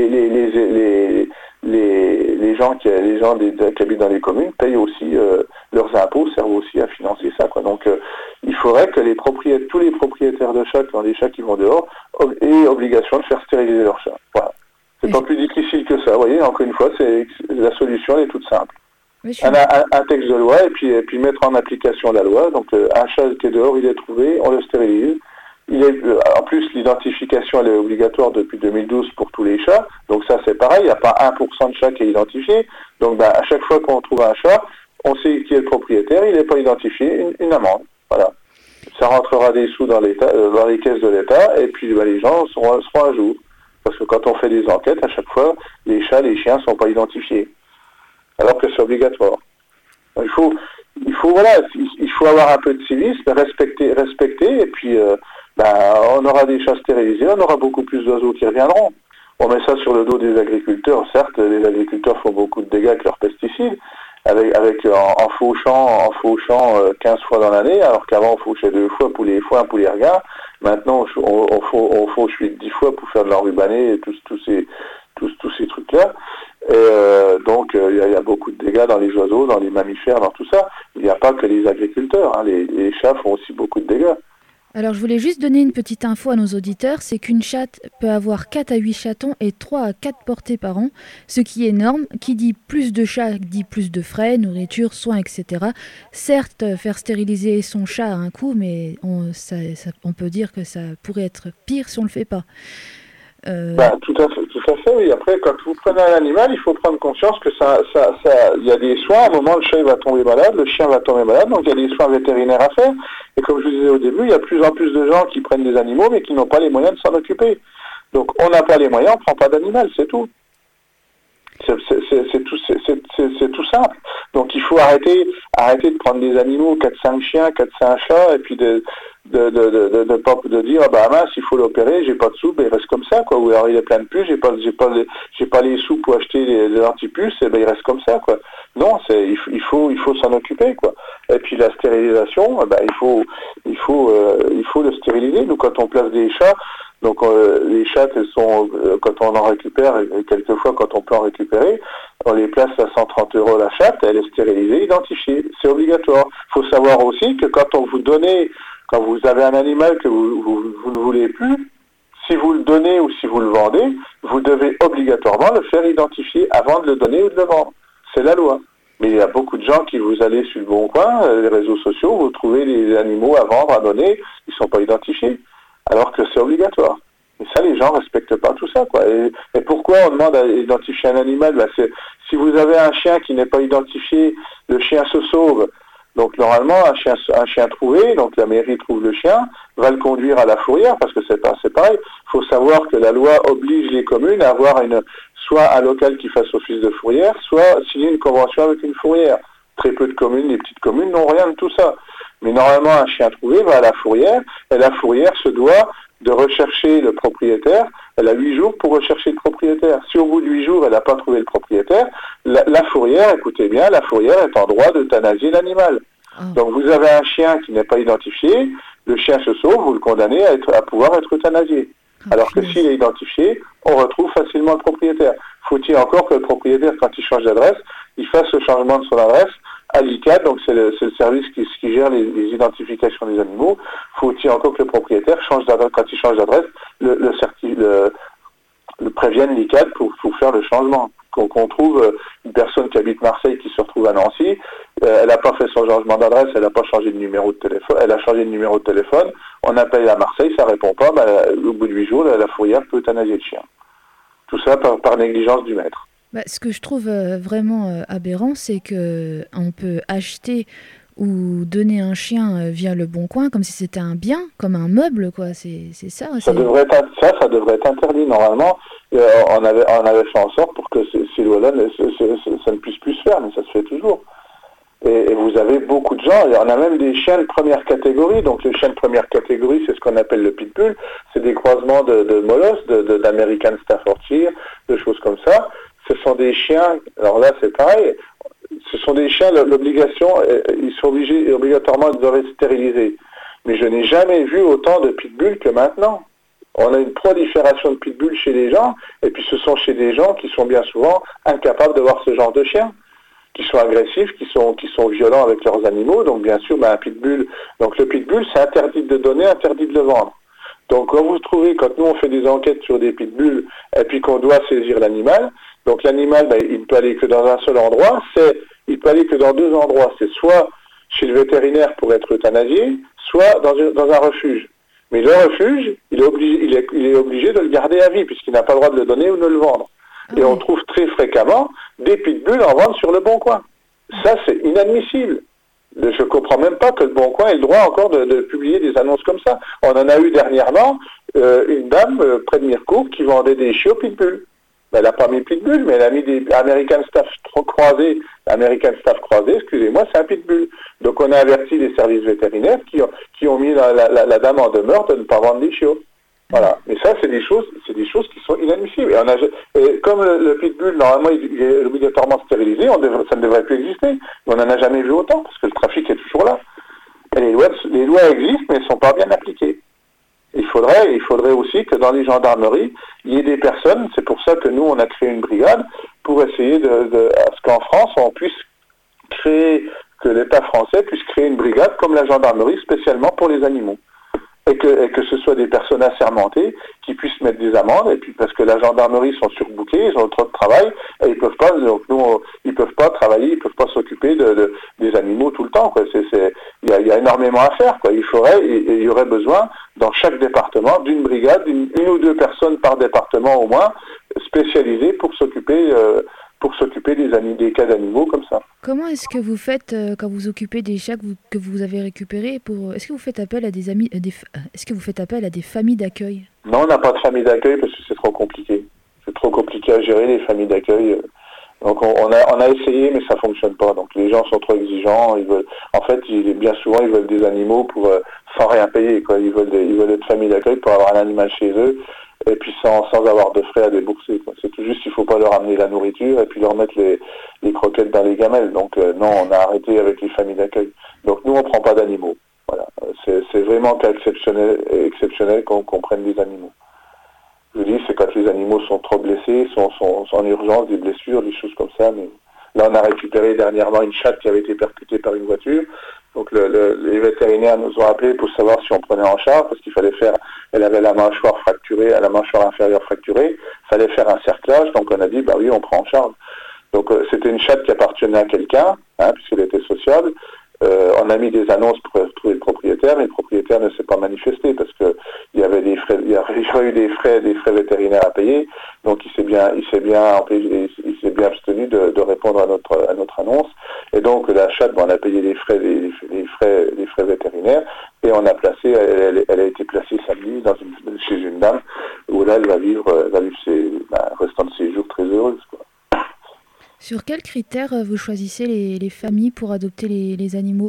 les gens qui habitent dans les communes payent aussi leurs impôts, servent aussi à financer ça, quoi. Donc il faudrait que tous les propriétaires de chats qui ont des chats qui vont dehors aient obligation de faire stériliser leurs chats. Voilà. C'est pas plus difficile que ça. Vous voyez, encore une fois, la solution est toute simple. Un texte de loi et puis mettre en application la loi. Donc un chat qui est dehors, il est trouvé, on le stérilise. En plus, l'identification elle est obligatoire depuis 2012 pour tous les chats. Donc ça c'est pareil, il n'y a pas 1% de chat qui est identifié. Donc à chaque fois qu'on trouve un chat, on sait qui est le propriétaire, il n'est pas identifié, une amende. Voilà. Ça rentrera des sous dans les caisses de l'État et puis les gens seront à jour. Parce que quand on fait des enquêtes, à chaque fois, les chats, les chiens ne sont pas identifiés. Alors que c'est obligatoire. Il faut avoir un peu de civisme, respecter, et puis on aura des chats stérilisés, on aura beaucoup plus d'oiseaux qui reviendront. On met ça sur le dos des agriculteurs. Certes, les agriculteurs font beaucoup de dégâts avec leurs pesticides, en fauchant 15 fois dans l'année, alors qu'avant on fauchait 2 fois pour les foins, pour les regards. Maintenant on fauche 8-10 fois pour faire de l'enrubanné et tous ces trucs-là. Et donc il y a beaucoup de dégâts dans les oiseaux, dans les mammifères, dans tout ça. Il n'y a pas que les agriculteurs, hein. Les chats font aussi beaucoup de dégâts.
Alors je voulais juste donner une petite info à nos auditeurs, c'est qu'une chatte peut avoir 4 à 8 chatons et 3 à 4 portées par an, ce qui est énorme. Qui dit plus de chats dit plus de frais, nourriture, soins, etc. Certes, faire stériliser son chat a un coût, mais on peut dire que ça pourrait être pire si on ne le fait pas.
Tout à fait, oui. Après, quand vous prenez un animal, il faut prendre conscience que il y a des soins. À un moment, le chat il va tomber malade, le chien va tomber malade, donc il y a des soins vétérinaires à faire. Et comme je vous disais au début, il y a de plus en plus de gens qui prennent des animaux, mais qui n'ont pas les moyens de s'en occuper. Donc, on n'a pas les moyens, on ne prend pas d'animal, c'est tout. C'est tout simple. Donc il faut arrêter de prendre des animaux, 4-5 chiens, 4-5 chats, et puis de dire ah bah mince, il faut l'opérer, j'ai pas de sous, ben il reste comme ça quoi. Ou alors il est plein de puces, j'ai pas les sous pour acheter les antipuces, et ben il reste comme ça quoi. Non, il faut s'en occuper quoi. Et puis la stérilisation, il faut le stériliser. Nous quand on place des chats, donc les chats, elles sont, quand on en récupère, et quelquefois quand on peut en récupérer, on les place à 130 € la chatte, elle est stérilisée, identifiée. C'est obligatoire. Il faut savoir aussi que quand vous avez un animal que vous ne voulez plus, si vous le donnez ou si vous le vendez, vous devez obligatoirement le faire identifier avant de le donner ou de le vendre. C'est la loi. Mais il y a beaucoup de gens qui vous allez sur le Bon Coin, les réseaux sociaux, vous trouvez les animaux à vendre, à donner, ils ne sont pas identifiés. Alors que c'est obligatoire. Et ça, les gens ne respectent pas tout ça, quoi. Et pourquoi on demande à identifier un animal? Si vous avez un chien qui n'est pas identifié, le chien se sauve. Donc normalement, un chien trouvé, donc la mairie trouve le chien, va le conduire à la fourrière, parce que c'est pareil. Il faut savoir que la loi oblige les communes à avoir soit un local qui fasse office de fourrière, soit signer une convention avec une fourrière. Très peu de communes, les petites communes n'ont rien de tout ça. Mais normalement, un chien trouvé va à la fourrière, et la fourrière se doit de rechercher le propriétaire. Elle a 8 jours pour rechercher le propriétaire. Si au bout de 8 jours, elle n'a pas trouvé le propriétaire, la fourrière, écoutez bien, la fourrière est en droit d'euthanasier l'animal. Donc vous avez un chien qui n'est pas identifié, le chien se sauve, vous le condamnez à pouvoir être euthanasié. Alors que s'il est identifié, on retrouve facilement le propriétaire. Faut-il encore que le propriétaire, quand il change d'adresse, il fasse le changement de son adresse à l'ICAD, donc c'est le service qui gère les identifications des animaux. Faut-il encore que le propriétaire change d'adresse, quand il change d'adresse, le prévienne l'ICAD pour faire le changement. Qu'on trouve une personne qui habite Marseille qui se retrouve à Nancy, elle n'a pas fait son changement d'adresse, elle n'a pas changé de numéro de téléphone, elle a changé de numéro de téléphone, on appelle à Marseille, ça répond pas, au bout de 8 jours, la fourrière peut euthanasier le chien. Tout ça par négligence du maître.
Ce que je trouve vraiment aberrant, c'est qu'on peut acheter ou donner un chien via le Bon Coin comme si c'était un bien, comme un meuble, quoi. C'est ça.
Ça devrait être interdit normalement. On avait fait en sorte pour que ces lois-là, ça ne puisse plus se faire, mais ça se fait toujours. Et vous avez beaucoup de gens, et on a même des chiens de première catégorie. Donc les chiens de première catégorie, c'est ce qu'on appelle le pitbull. C'est des croisements de molosses, d'American Staffordshire, de choses comme ça. Ce sont des chiens, alors là c'est pareil, ce sont des chiens, l'obligation, ils sont obligatoirement de devoir être stérilisés. Mais je n'ai jamais vu autant de pitbulls que maintenant. On a une prolifération de pitbulls chez les gens, et puis ce sont chez des gens qui sont bien souvent incapables de voir ce genre de chiens, qui sont agressifs, qui sont violents avec leurs animaux. Donc bien sûr, un pitbull, donc le pitbull c'est interdit de donner, interdit de le vendre. Donc quand vous trouvez, quand nous on fait des enquêtes sur des pitbulls, et puis qu'on doit saisir l'animal, donc l'animal, il ne peut aller que dans un seul endroit, il peut aller que dans 2 endroits. C'est soit chez le vétérinaire pour être euthanasié, soit dans un refuge. Mais le refuge, il est obligé de le garder à vie, puisqu'il n'a pas le droit de le donner ou de le vendre. Et on trouve très fréquemment des pitbulls en vente sur le Bon Coin. Ça, c'est inadmissible. Je ne comprends même pas que le Bon Coin ait le droit encore de publier des annonces comme ça. On en a eu dernièrement une dame près de Mirecourt qui vendait des chiots pitbulls. Elle n'a pas mis pitbull, mais elle a mis des American Staff croisés. American Staff croisés, excusez-moi, c'est un pitbull. Donc on a averti les services vétérinaires qui ont mis la dame en demeure de ne pas vendre des chiots. Voilà. Mais ça, c'est des choses qui sont inadmissibles. Et comme le pitbull, normalement, il est obligatoirement stérilisé, ça ne devrait plus exister. Mais on n'en a jamais vu autant, parce que le trafic est toujours là. Et les lois existent, mais elles ne sont pas bien appliquées. Il faudrait aussi que dans les gendarmeries, il y ait des personnes, c'est pour ça que nous, on a créé une brigade, pour essayer à ce qu'en France, on puisse que l'État français puisse créer une brigade comme la gendarmerie, spécialement pour les animaux. Et que ce soit des personnes assermentées qui puissent mettre des amendes, et puis parce que la gendarmerie sont surbookés, ils ont trop de travail, et ils peuvent pas, donc nous, ils peuvent pas travailler, ils peuvent pas s'occuper des animaux tout le temps, quoi. Il y a énormément à faire, quoi. Il y aurait besoin dans chaque département, d'une brigade, une ou deux personnes par département au moins, spécialisées pour s'occuper des cas d'animaux comme ça.
Comment est-ce que vous faites quand vous occupez des chats que vous avez récupérés est-ce que vous faites appel à des amis, est-ce que vous faites appel à des familles d'accueil?
Non, on n'a pas de famille d'accueil parce que c'est trop compliqué. C'est trop compliqué à gérer les familles d'accueil. Donc on a essayé, mais ça fonctionne pas. Donc les gens sont trop exigeants. Bien souvent ils veulent des animaux pour sans rien payer, quoi. Ils veulent être famille d'accueil pour avoir un animal chez eux et puis sans avoir de frais à débourser, quoi. C'est tout juste qu'il faut pas leur amener la nourriture et puis leur mettre les croquettes dans les gamelles. Donc non, on a arrêté avec les familles d'accueil. Donc nous on prend pas d'animaux. Voilà, c'est vraiment cas exceptionnel qu'on prenne des animaux. Je vous dis, c'est quand les animaux sont trop blessés, sont en urgence, des blessures, des choses comme ça. Mais là, on a récupéré dernièrement une chatte qui avait été percutée par une voiture. Donc les vétérinaires nous ont appelés pour savoir si on prenait en charge, parce qu'il fallait elle avait la mâchoire fracturée, la mâchoire inférieure fracturée, il fallait faire un cerclage, donc on a dit, bah oui, on prend en charge. Donc c'était une chatte qui appartenait à quelqu'un, puisqu'elle était sociable. On a mis des annonces pour trouver le propriétaire, mais le propriétaire ne s'est pas manifesté parce que il y avait des frais, il y a eu des frais vétérinaires à payer. Donc il s'est bien abstenu de répondre à notre annonce. Et donc la chatte, on a payé les frais vétérinaires et on a placé, elle a été placée samedi chez une dame où là elle va vivre restant de séjour très heureuse, quoi.
Sur quels critères vous choisissez les familles pour adopter les animaux?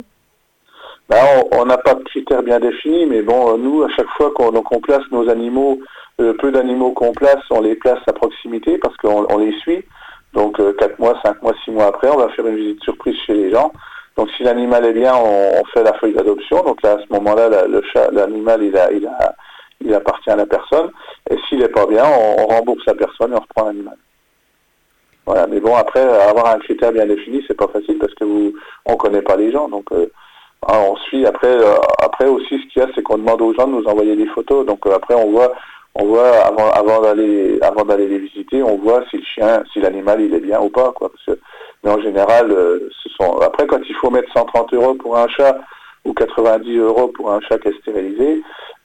On n'a pas de critères bien définis, mais bon, nous, à chaque fois qu'on place nos animaux, peu d'animaux qu'on place, on les place à proximité parce qu'on les suit. Donc 4 mois, 5 mois, 6 mois après, on va faire une visite surprise chez les gens. Donc si l'animal est bien, on fait la feuille d'adoption. Donc là, à ce moment-là, l'animal, il appartient à la personne. Et s'il n'est pas bien, on rembourse la personne et on reprend l'animal. Voilà, mais bon, après, avoir un critère bien défini, c'est pas facile parce que on connaît pas les gens, donc on suit. Après aussi, ce qu'il y a, c'est qu'on demande aux gens de nous envoyer des photos. Donc après, on voit avant d'aller les visiter, on voit si l'animal il est bien ou pas, quoi. Mais en général, après quand il faut mettre 130 € pour un chat ou 90 € pour un chat qui est stérilisé,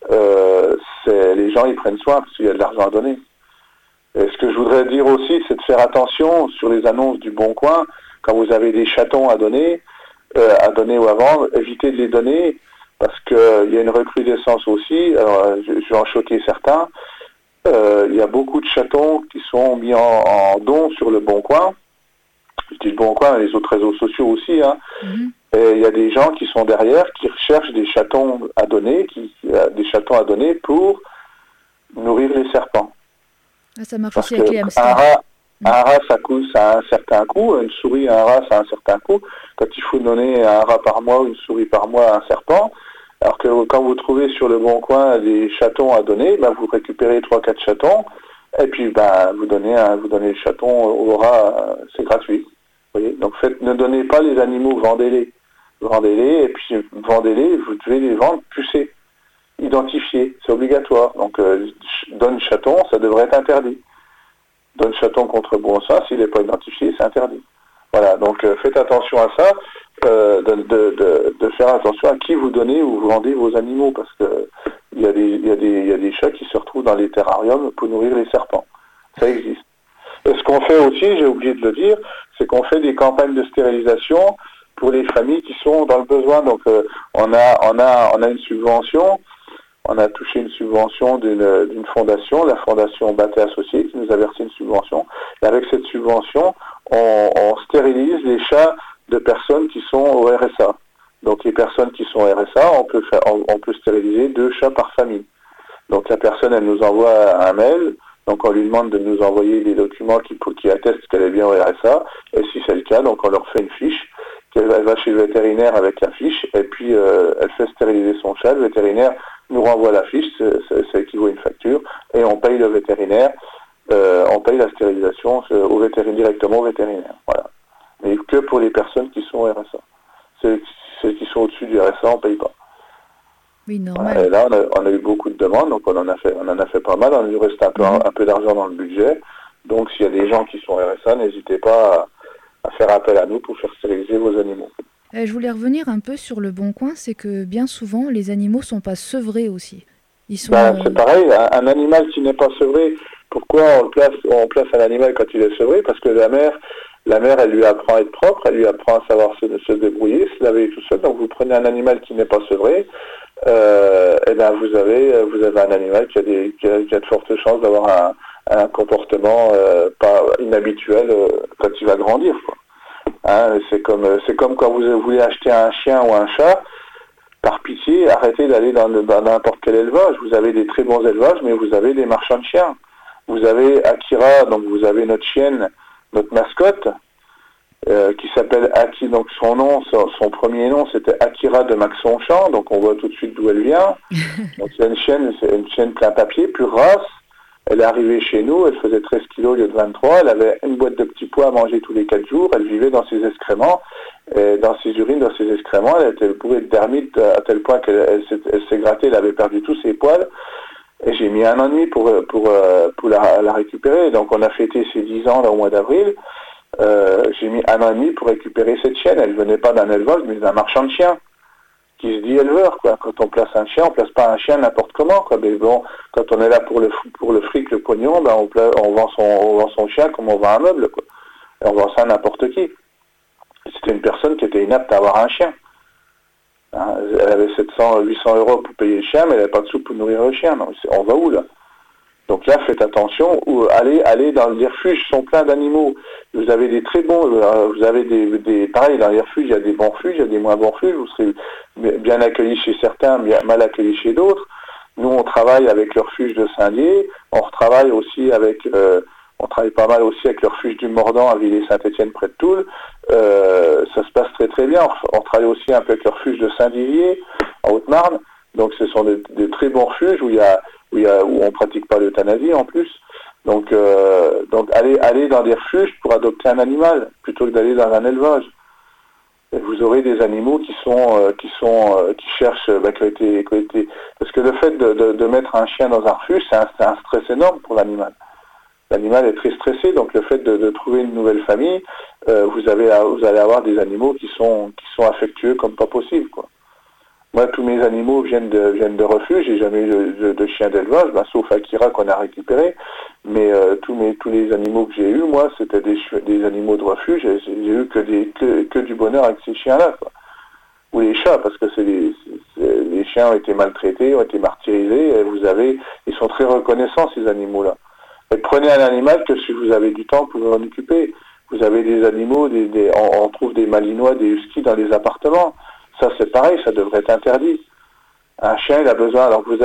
les gens ils prennent soin parce qu'il y a de l'argent à donner. Et ce que je voudrais dire aussi, c'est de faire attention sur les annonces du Bon Coin. Quand vous avez des chatons à donner ou à vendre, évitez de les donner parce qu'il y a une recrudescence aussi. Alors, je vais en choquer certains. Il y a beaucoup de chatons qui sont mis en don sur le Bon Coin. Je dis le Bon Coin, les autres réseaux sociaux aussi. Et il y a des gens qui sont derrière, qui recherchent des chatons à donner, pour nourrir les serpents.
Ça marche
Parce
aussi avec
que
les hamsters.
un rat, ça a un certain coût. Une souris, un rat, ça a un certain coût. Quand il faut donner un rat par mois ou une souris par mois à un serpent, alors que quand vous trouvez sur le Bon Coin des chatons à donner, vous récupérez 3-4 chatons et puis vous donnez le chaton au rat, c'est gratuit. Vous voyez. Donc ne donnez pas les animaux, vendez-les. Vendez-les et puis vendez-les, vous devez les vendre pucés. Identifié, c'est obligatoire. Donc, donne chaton, ça devrait être interdit. Donne chaton contre bon sens, s'il n'est pas identifié, c'est interdit. Voilà, donc faites attention à ça, de faire attention à qui vous donnez ou vous vendez vos animaux, parce que il y a des chats qui se retrouvent dans les terrariums pour nourrir les serpents. Ça existe. Et ce qu'on fait aussi, j'ai oublié de le dire, c'est qu'on fait des campagnes de stérilisation pour les familles qui sont dans le besoin. Donc, on a une subvention. On a touché une subvention d'une fondation, la fondation Baté Associés, qui nous a versé une subvention. Et avec cette subvention, on stérilise les chats de personnes qui sont au RSA. Donc les personnes qui sont au RSA, on peut stériliser 2 chats par famille. Donc la personne, elle nous envoie un mail, donc on lui demande de nous envoyer des documents qui attestent qu'elle est bien au RSA. Et si c'est le cas, donc on leur fait une fiche. Elle va chez le vétérinaire avec la fiche, et puis elle fait stériliser son chat. Le vétérinaire nous renvoie la fiche, ça équivaut à une facture, et on paye le vétérinaire, on paye la stérilisation directement au vétérinaire. Voilà. Mais que pour les personnes qui sont au RSA. Celles qui sont au-dessus du RSA, on ne paye pas.
Oui, normal.
Voilà. Et là, on a eu beaucoup de demandes, donc on en a fait pas mal. Il nous reste un peu d'argent dans le budget. Donc s'il y a des gens qui sont au RSA, n'hésitez pas à faire appel à nous pour faire stériliser vos animaux.
Je voulais revenir un peu sur le Bon Coin, c'est que bien souvent, les animaux ne sont pas sevrés aussi. Ils sont,
C'est pareil, un animal qui n'est pas sevré, pourquoi on place un animal quand il est sevré? Parce que la mère, elle lui apprend à être propre, elle lui apprend à savoir se débrouiller, se laver et tout ça. Donc vous prenez un animal qui n'est pas sevré, et ben vous avez un animal qui a de fortes chances d'avoir un comportement pas inhabituel quand il va grandir, quoi. Hein, c'est comme quand vous voulez acheter un chien ou un chat. Par pitié, arrêtez d'aller dans n'importe quel élevage. Vous avez des très bons élevages, mais vous avez des marchands de chiens. Vous avez Akira, donc vous avez notre chienne, notre mascotte, qui s'appelle Aki. Donc son premier nom, c'était Akira de Maxonchamp. Donc on voit tout de suite d'où elle vient. Donc c'est une chienne plein papier, pure race. Elle est arrivée chez nous, elle faisait 13 kilos au lieu de 23, elle avait une boîte de petits pois à manger tous les 4 jours, elle vivait dans ses excréments, et dans ses urines, dans ses excréments, elle était bourrée de dermite à tel point qu'elle s'est grattée, elle avait perdu tous ses poils, et j'ai mis 1 an et demi pour la récupérer. Donc on a fêté ses 10 ans là, au mois d'avril, j'ai mis 1 an et demi pour récupérer cette chienne, elle venait pas d'un élevage, mais d'un marchand de chiens, qui se dit éleveur, quoi. Quand on place un chien, on place pas un chien n'importe comment, quoi. Mais bon, quand on est là pour le fric, le pognon, ben on vend son chien comme on vend un meuble, quoi. Et on vend ça à n'importe qui. C'était une personne qui était inapte à avoir un chien. Hein, elle avait 700, 800 euros pour payer le chien, mais elle n'avait pas de sous pour nourrir le chien. Non, on va où, là? Donc là, faites attention, allez dans les refuges, sont pleins d'animaux. Vous avez des très bons, vous avez pareil, dans les refuges, il y a des bons refuges, il y a des moins bons refuges, vous serez bien accueillis chez certains, bien mal accueillis chez d'autres. Nous, on travaille avec le refuge de Saint-Dié, on travaille pas mal aussi avec le refuge du Mordant à Villers-Saint-Étienne près de Toul. Ça se passe très très bien. On travaille aussi un peu avec le refuge de Saint-Dizier, en Haute-Marne. Donc ce sont des très bons refuges où on pratique pas l'euthanasie en plus. Donc allez dans des refuges pour adopter un animal plutôt que d'aller dans un élevage. Et vous aurez des animaux qui cherchent, parce que le fait de mettre un chien dans un refuge, c'est un stress énorme pour l'animal. L'animal est très stressé, donc le fait de trouver une nouvelle famille, vous allez avoir des animaux qui sont affectueux comme pas possible, quoi. Moi, tous mes animaux viennent de refuge. J'ai jamais eu de chien d'élevage, sauf Akira qu'on a récupéré. Mais tous les animaux que j'ai eus, moi, c'était des animaux de refuge. Et j'ai eu que du bonheur avec ces chiens-là, quoi. Ou les chats, parce que les chiens ont été maltraités, ont été martyrisés. Et ils sont très reconnaissants, ces animaux-là. Et prenez un animal que si vous avez du temps, vous pouvez en occuper. Vous avez des animaux, on trouve des malinois, des huskies dans les appartements. Ça, c'est pareil, ça devrait être interdit. Un chien, il a besoin. Alors les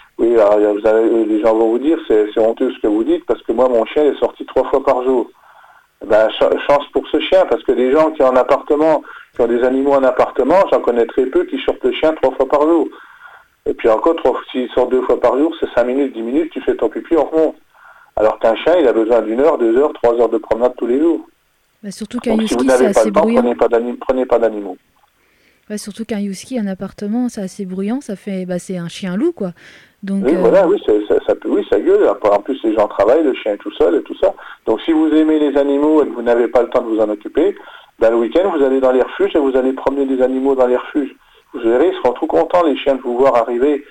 gens vont vous dire, c'est honteux ce que vous dites, parce que moi, mon chien est sorti 3 fois par jour. Ben, chance pour ce chien, parce que des gens qui ont des animaux en appartement, j'en connais très peu qui sortent le chien 3 fois par jour. Et puis encore, s'il sort 2 fois par jour, c'est 5 minutes, 10 minutes, tu fais ton pipi, on remonte. Alors qu'un chien, il a besoin d'1 heure, 2 heures, 3 heures de promenade tous les jours.
Bah, surtout qu'un husky, c'est assez bruyant.
Prenez pas d'animaux.
Ouais, surtout qu'un husky, un appartement, c'est assez bruyant, c'est un chien loup, quoi. Donc,
oui, ça gueule. En plus, les gens travaillent, le chien est tout seul et tout ça. Donc, si vous aimez les animaux et que vous n'avez pas le temps de vous en occuper, le week-end, vous allez dans les refuges et vous allez promener des animaux dans les refuges. Vous verrez, ils seront tout contents, les chiens, de vous voir arriver,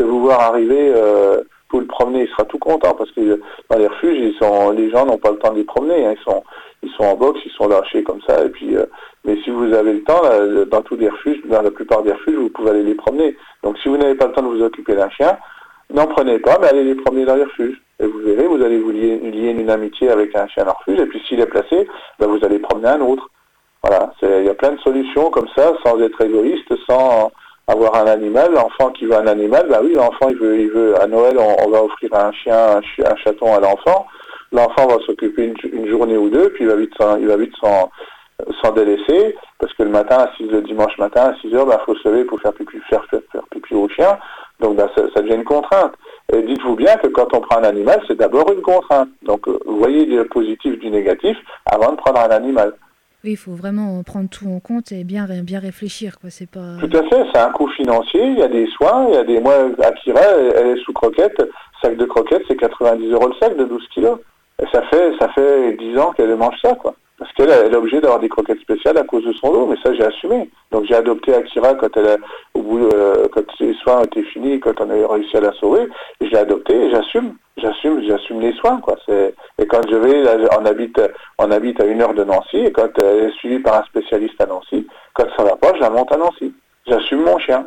pour le promener. Il sera tout content parce que dans les refuges, les gens n'ont pas le temps de les promener. Hein. Ils sont en boxe, ils sont lâchés comme ça. Et puis, mais si vous avez le temps, là, dans tous les refuges, dans la plupart des refuges, vous pouvez aller les promener. Donc, si vous n'avez pas le temps de vous occuper d'un chien, n'en prenez pas, mais allez les promener dans les refuges. Et vous verrez, vous allez vous lier une amitié avec un chien dans le refuge. Et puis, s'il est placé, vous allez promener un autre. Voilà. Il y a plein de solutions comme ça, sans être égoïste, sans avoir un animal. L'enfant qui veut un animal, oui, l'enfant, il veut à Noël, on va offrir un chien, un chaton à l'enfant. L'enfant va s'occuper une journée ou deux, puis il va vite s'en délaisser, parce que le dimanche matin à 6h, faut se lever pour faire pipi au chien. Donc ça devient une contrainte. Et dites-vous bien que quand on prend un animal, c'est d'abord une contrainte. Donc voyez le positif du négatif avant de prendre un animal.
Oui, il faut vraiment prendre tout en compte et bien réfléchir, quoi. C'est pas...
Tout à fait, c'est un coût financier, il y a des soins, moi, Akira, elle est sous croquette, sac de croquettes, c'est 90 € le sac de 12 kilos. Et ça fait 10 ans qu'elle mange ça, quoi. Parce qu'elle est obligée d'avoir des croquettes spéciales à cause de son dos, mais ça j'ai assumé. Donc j'ai adopté Akira quand quand les soins étaient finis, quand on a réussi à la sauver, et je l'ai adoptée et j'assume les soins, quoi. Et quand je vais, là, on habite à 1 heure de Nancy, et quand elle est suivie par un spécialiste à Nancy, quand ça va pas, je la monte à Nancy. J'assume mon chien.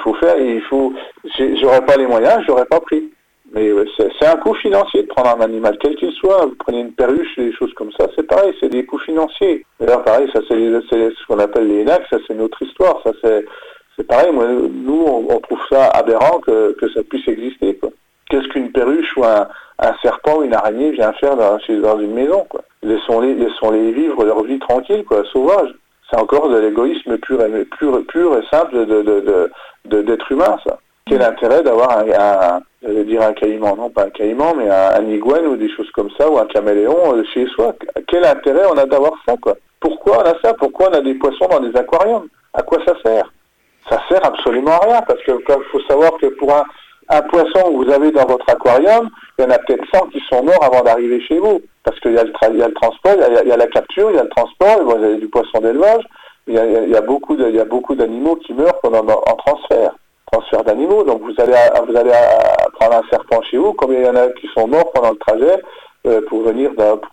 J'aurais pas les moyens, j'aurais pas pris. Mais c'est un coût financier de prendre un animal, quel qu'il soit. Vous prenez une perruche, des choses comme ça, c'est pareil, c'est des coûts financiers. D'ailleurs, pareil, ça c'est ce qu'on appelle les ENAC, ça c'est une autre histoire. Ça c'est pareil, nous on trouve ça aberrant que ça puisse exister, quoi. Qu'est-ce qu'une perruche ou un serpent ou une araignée vient faire dans une maison, quoi. Laissons-les vivre leur vie tranquille, quoi, sauvage. C'est encore de l'égoïsme pur et simple d'être humain, ça. Quel intérêt d'avoir un caïman, non pas un caïman, mais un iguane ou des choses comme ça, ou un caméléon chez soi. Quel intérêt on a d'avoir ça, quoi? Pourquoi on a ça? Pourquoi on a des poissons dans des aquariums? À quoi ça sert? Ça sert absolument à rien, parce que faut savoir que pour un poisson que vous avez dans votre aquarium, il y en a peut-être 100 qui sont morts avant d'arriver chez vous. Parce qu'il y a le transport, il y a la capture, il y a le transport, et vous avez du poisson d'élevage, il y a beaucoup d'animaux qui meurent en transfert d'animaux. Donc vous allez prendre un serpent chez vous, combien il y en a qui sont morts pendant le trajet pour venir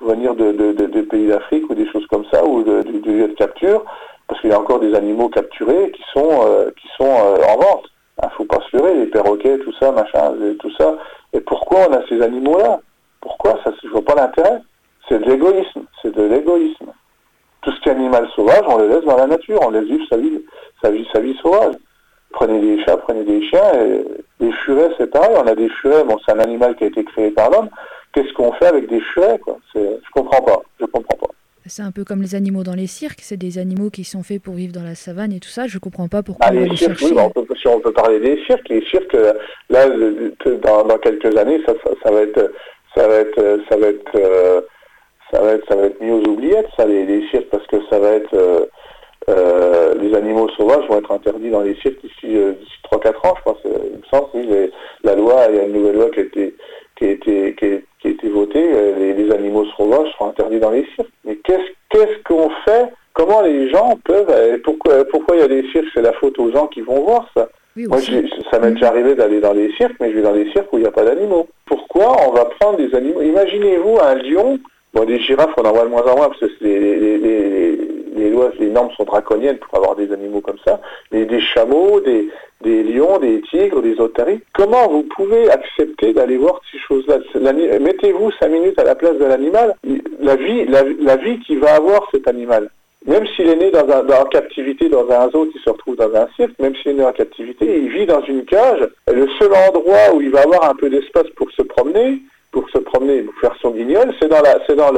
de pays d'Afrique ou des choses comme ça, ou du lieu de capture, parce qu'il y a encore des animaux capturés qui sont en vente. Faut pas se leurrer, les perroquets, tout ça, machin, tout ça. Et pourquoi on a ces animaux-là? Pourquoi ça? Je vois pas l'intérêt. C'est de l'égoïsme. Tout ce qui est animal sauvage, on le laisse dans la nature, on laisse vivre sa vie sauvage. Prenez des chats, prenez des chiens, et les furets, c'est pareil. On a des furets, bon, c'est un animal qui a été créé par l'homme. Qu'est-ce qu'on fait avec des furets, quoi? Je comprends pas.
C'est un peu comme les animaux dans les cirques, c'est des animaux qui sont faits pour vivre dans la savane et tout ça. Je comprends pas pourquoi on va les chercher.
Oui, si on peut parler des cirques, là, dans quelques années, ça va être mis aux oubliettes, ça, les cirques, parce que ça va être les animaux sauvages vont être interdits dans les cirques d'ici 3-4 ans, je pense. Il me semble, oui, il y a une nouvelle loi qui a été votée, les animaux sauvages seront interdits dans les cirques. Mais qu'est-ce qu'on fait? Comment les gens peuvent... Pourquoi il y a des cirques? C'est la faute aux gens qui vont voir ça. Oui, moi, ça m'est déjà arrivé d'aller dans des cirques, mais je vais dans des cirques où il n'y a pas d'animaux. Pourquoi on va prendre des animaux? Imaginez-vous un lion. Bon, des girafes, on en voit de moins en moins, parce que les normes sont draconiennes pour avoir des animaux comme ça. Mais des chameaux, des lions, des tigres, des otaries. Comment vous pouvez accepter d'aller voir ces choses-là? Mettez-vous 5 minutes à la place de l'animal. La vie qu'il va avoir, cet animal. Même s'il est né en captivité dans un zoo, qui se retrouve dans un cirque, même s'il est né en captivité, il vit dans une cage. Le seul endroit où il va avoir un peu d'espace pour se promener, pour faire son guignol, c'est dans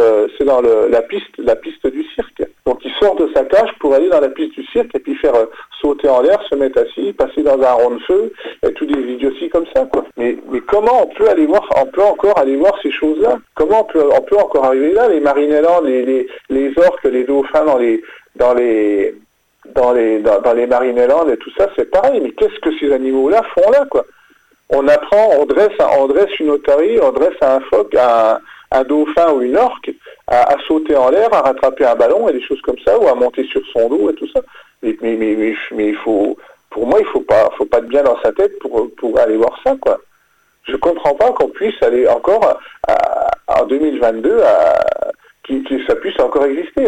la piste du cirque. Donc il sort de sa cage pour aller dans la piste du cirque et puis faire sauter en l'air, se mettre assis, passer dans un rond de feu, et tous des idioties comme ça, quoi. Mais comment on peut encore aller voir ces choses-là? Comment on peut encore arriver là? Les marinellans, les orques, les dauphins dans les marinellans et tout ça, c'est pareil. Mais qu'est-ce que ces animaux-là font là, quoi? On dresse une otarie, on dresse un phoque, un dauphin ou une orque à sauter en l'air, à rattraper un ballon et des choses comme ça, ou à monter sur son dos et tout ça. Mais il faut, pour moi, il faut pas être bien dans sa tête pour aller voir ça, quoi. Je comprends pas qu'on puisse aller encore en 2022 que ça puisse encore exister.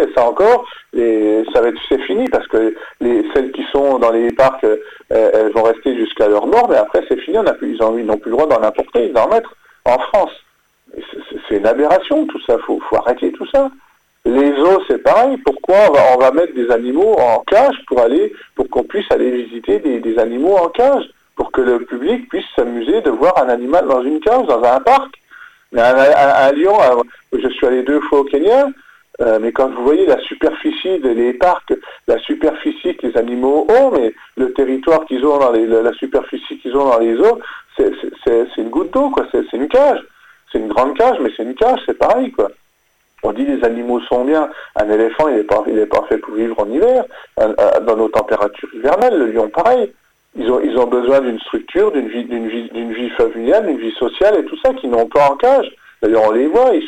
C'est fini, parce que celles qui sont dans les parcs, elles vont rester jusqu'à leur mort, mais après c'est fini, ils n'ont plus le droit d'en importer, d'en mettre en France. C'est une aberration tout ça, faut arrêter tout ça. Les zoos, c'est pareil. Pourquoi on va mettre des animaux en cage pour qu'on puisse aller visiter des animaux en cage, pour que le public puisse s'amuser de voir un animal dans une cage, dans un parc? Mais un lion, je suis allé 2 fois au Kenya, mais quand vous voyez la superficie des parcs, la superficie que les animaux ont, mais le territoire qu'ils ont la superficie qu'ils ont dans les eaux, c'est une goutte d'eau, quoi. C'est une cage. C'est une grande cage, mais c'est une cage, c'est pareil, quoi. On dit les animaux sont bien. Un éléphant, il est pas fait pour vivre en hiver, dans nos températures hivernales. Le lion, pareil. Ils ont besoin d'une structure, d'une vie familiale, d'une vie sociale et tout ça, qu'ils n'ont pas en cage. D'ailleurs, on les voit, ils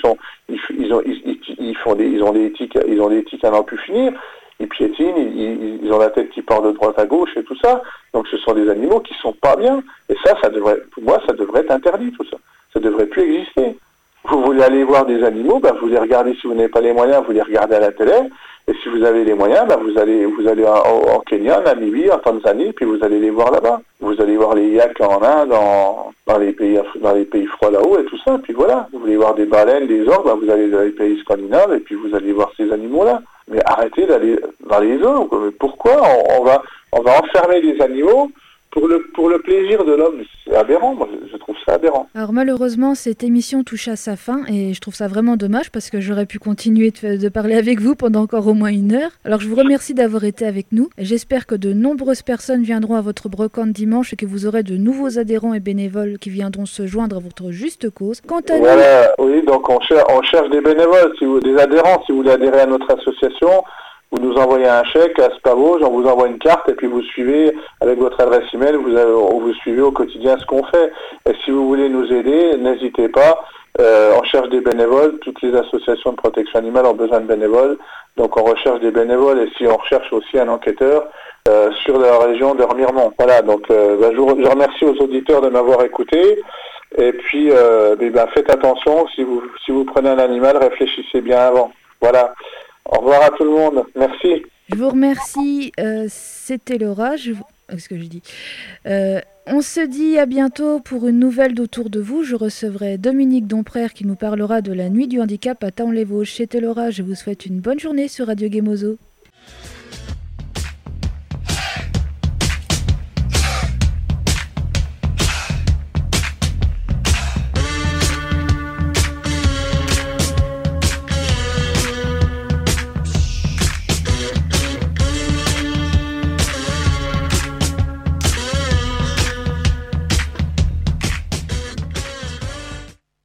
ont des tics à n'en plus finir. Ils piétinent, ils ont la tête qui part de droite à gauche et tout ça. Donc ce sont des animaux qui sont pas bien. Et pour moi, ça devrait être interdit, tout ça. Ça devrait plus exister. Vous voulez aller voir des animaux, vous les regardez. Si vous n'avez pas les moyens, vous les regardez à la télé. Et si vous avez les moyens, vous allez en Kenya, en Namibie, en Tanzanie, puis vous allez les voir là-bas. Vous allez voir les yaks en Inde, dans les pays froids là-haut et tout ça. Puis voilà, vous voulez voir des baleines, des orques, vous allez dans les pays scandinaves et puis vous allez voir ces animaux-là. Mais arrêtez d'aller dans les zoos. Pourquoi on va enfermer les animaux pour le plaisir de l'homme? C'est aberrant, moi je trouve ça aberrant.
Alors malheureusement, cette émission touche à sa fin et je trouve ça vraiment dommage parce que j'aurais pu continuer de parler avec vous pendant encore au moins 1 heure. Alors je vous remercie d'avoir été avec nous et j'espère que de nombreuses personnes viendront à votre brocante dimanche et que vous aurez de nouveaux adhérents et bénévoles qui viendront se joindre à votre juste cause. Quant à
voilà, oui, donc on cherche des bénévoles, des adhérents, si vous voulez adhérer à notre association. Vous nous envoyez un chèque à Spavos, on vous envoie une carte et puis vous suivez avec votre adresse email, vous suivez au quotidien ce qu'on fait. Et si vous voulez nous aider, n'hésitez pas. On cherche des bénévoles. Toutes les associations de protection animale ont besoin de bénévoles. Donc on recherche des bénévoles et si on recherche aussi un enquêteur sur la région de Remiremont. Voilà, donc je remercie aux auditeurs de m'avoir écouté. Et puis faites attention, si vous prenez un animal, réfléchissez bien avant. Voilà. Au revoir à tout le monde. Merci.
Je vous remercie. C'était Laura. Qu'est-ce que je dis On se dit à bientôt pour une nouvelle d'Autour de vous. Je recevrai Dominique Domprère qui nous parlera de la nuit du handicap à Thaon-les-Vosges. C'était Laura. Je vous souhaite une bonne journée sur Radio Gemozo.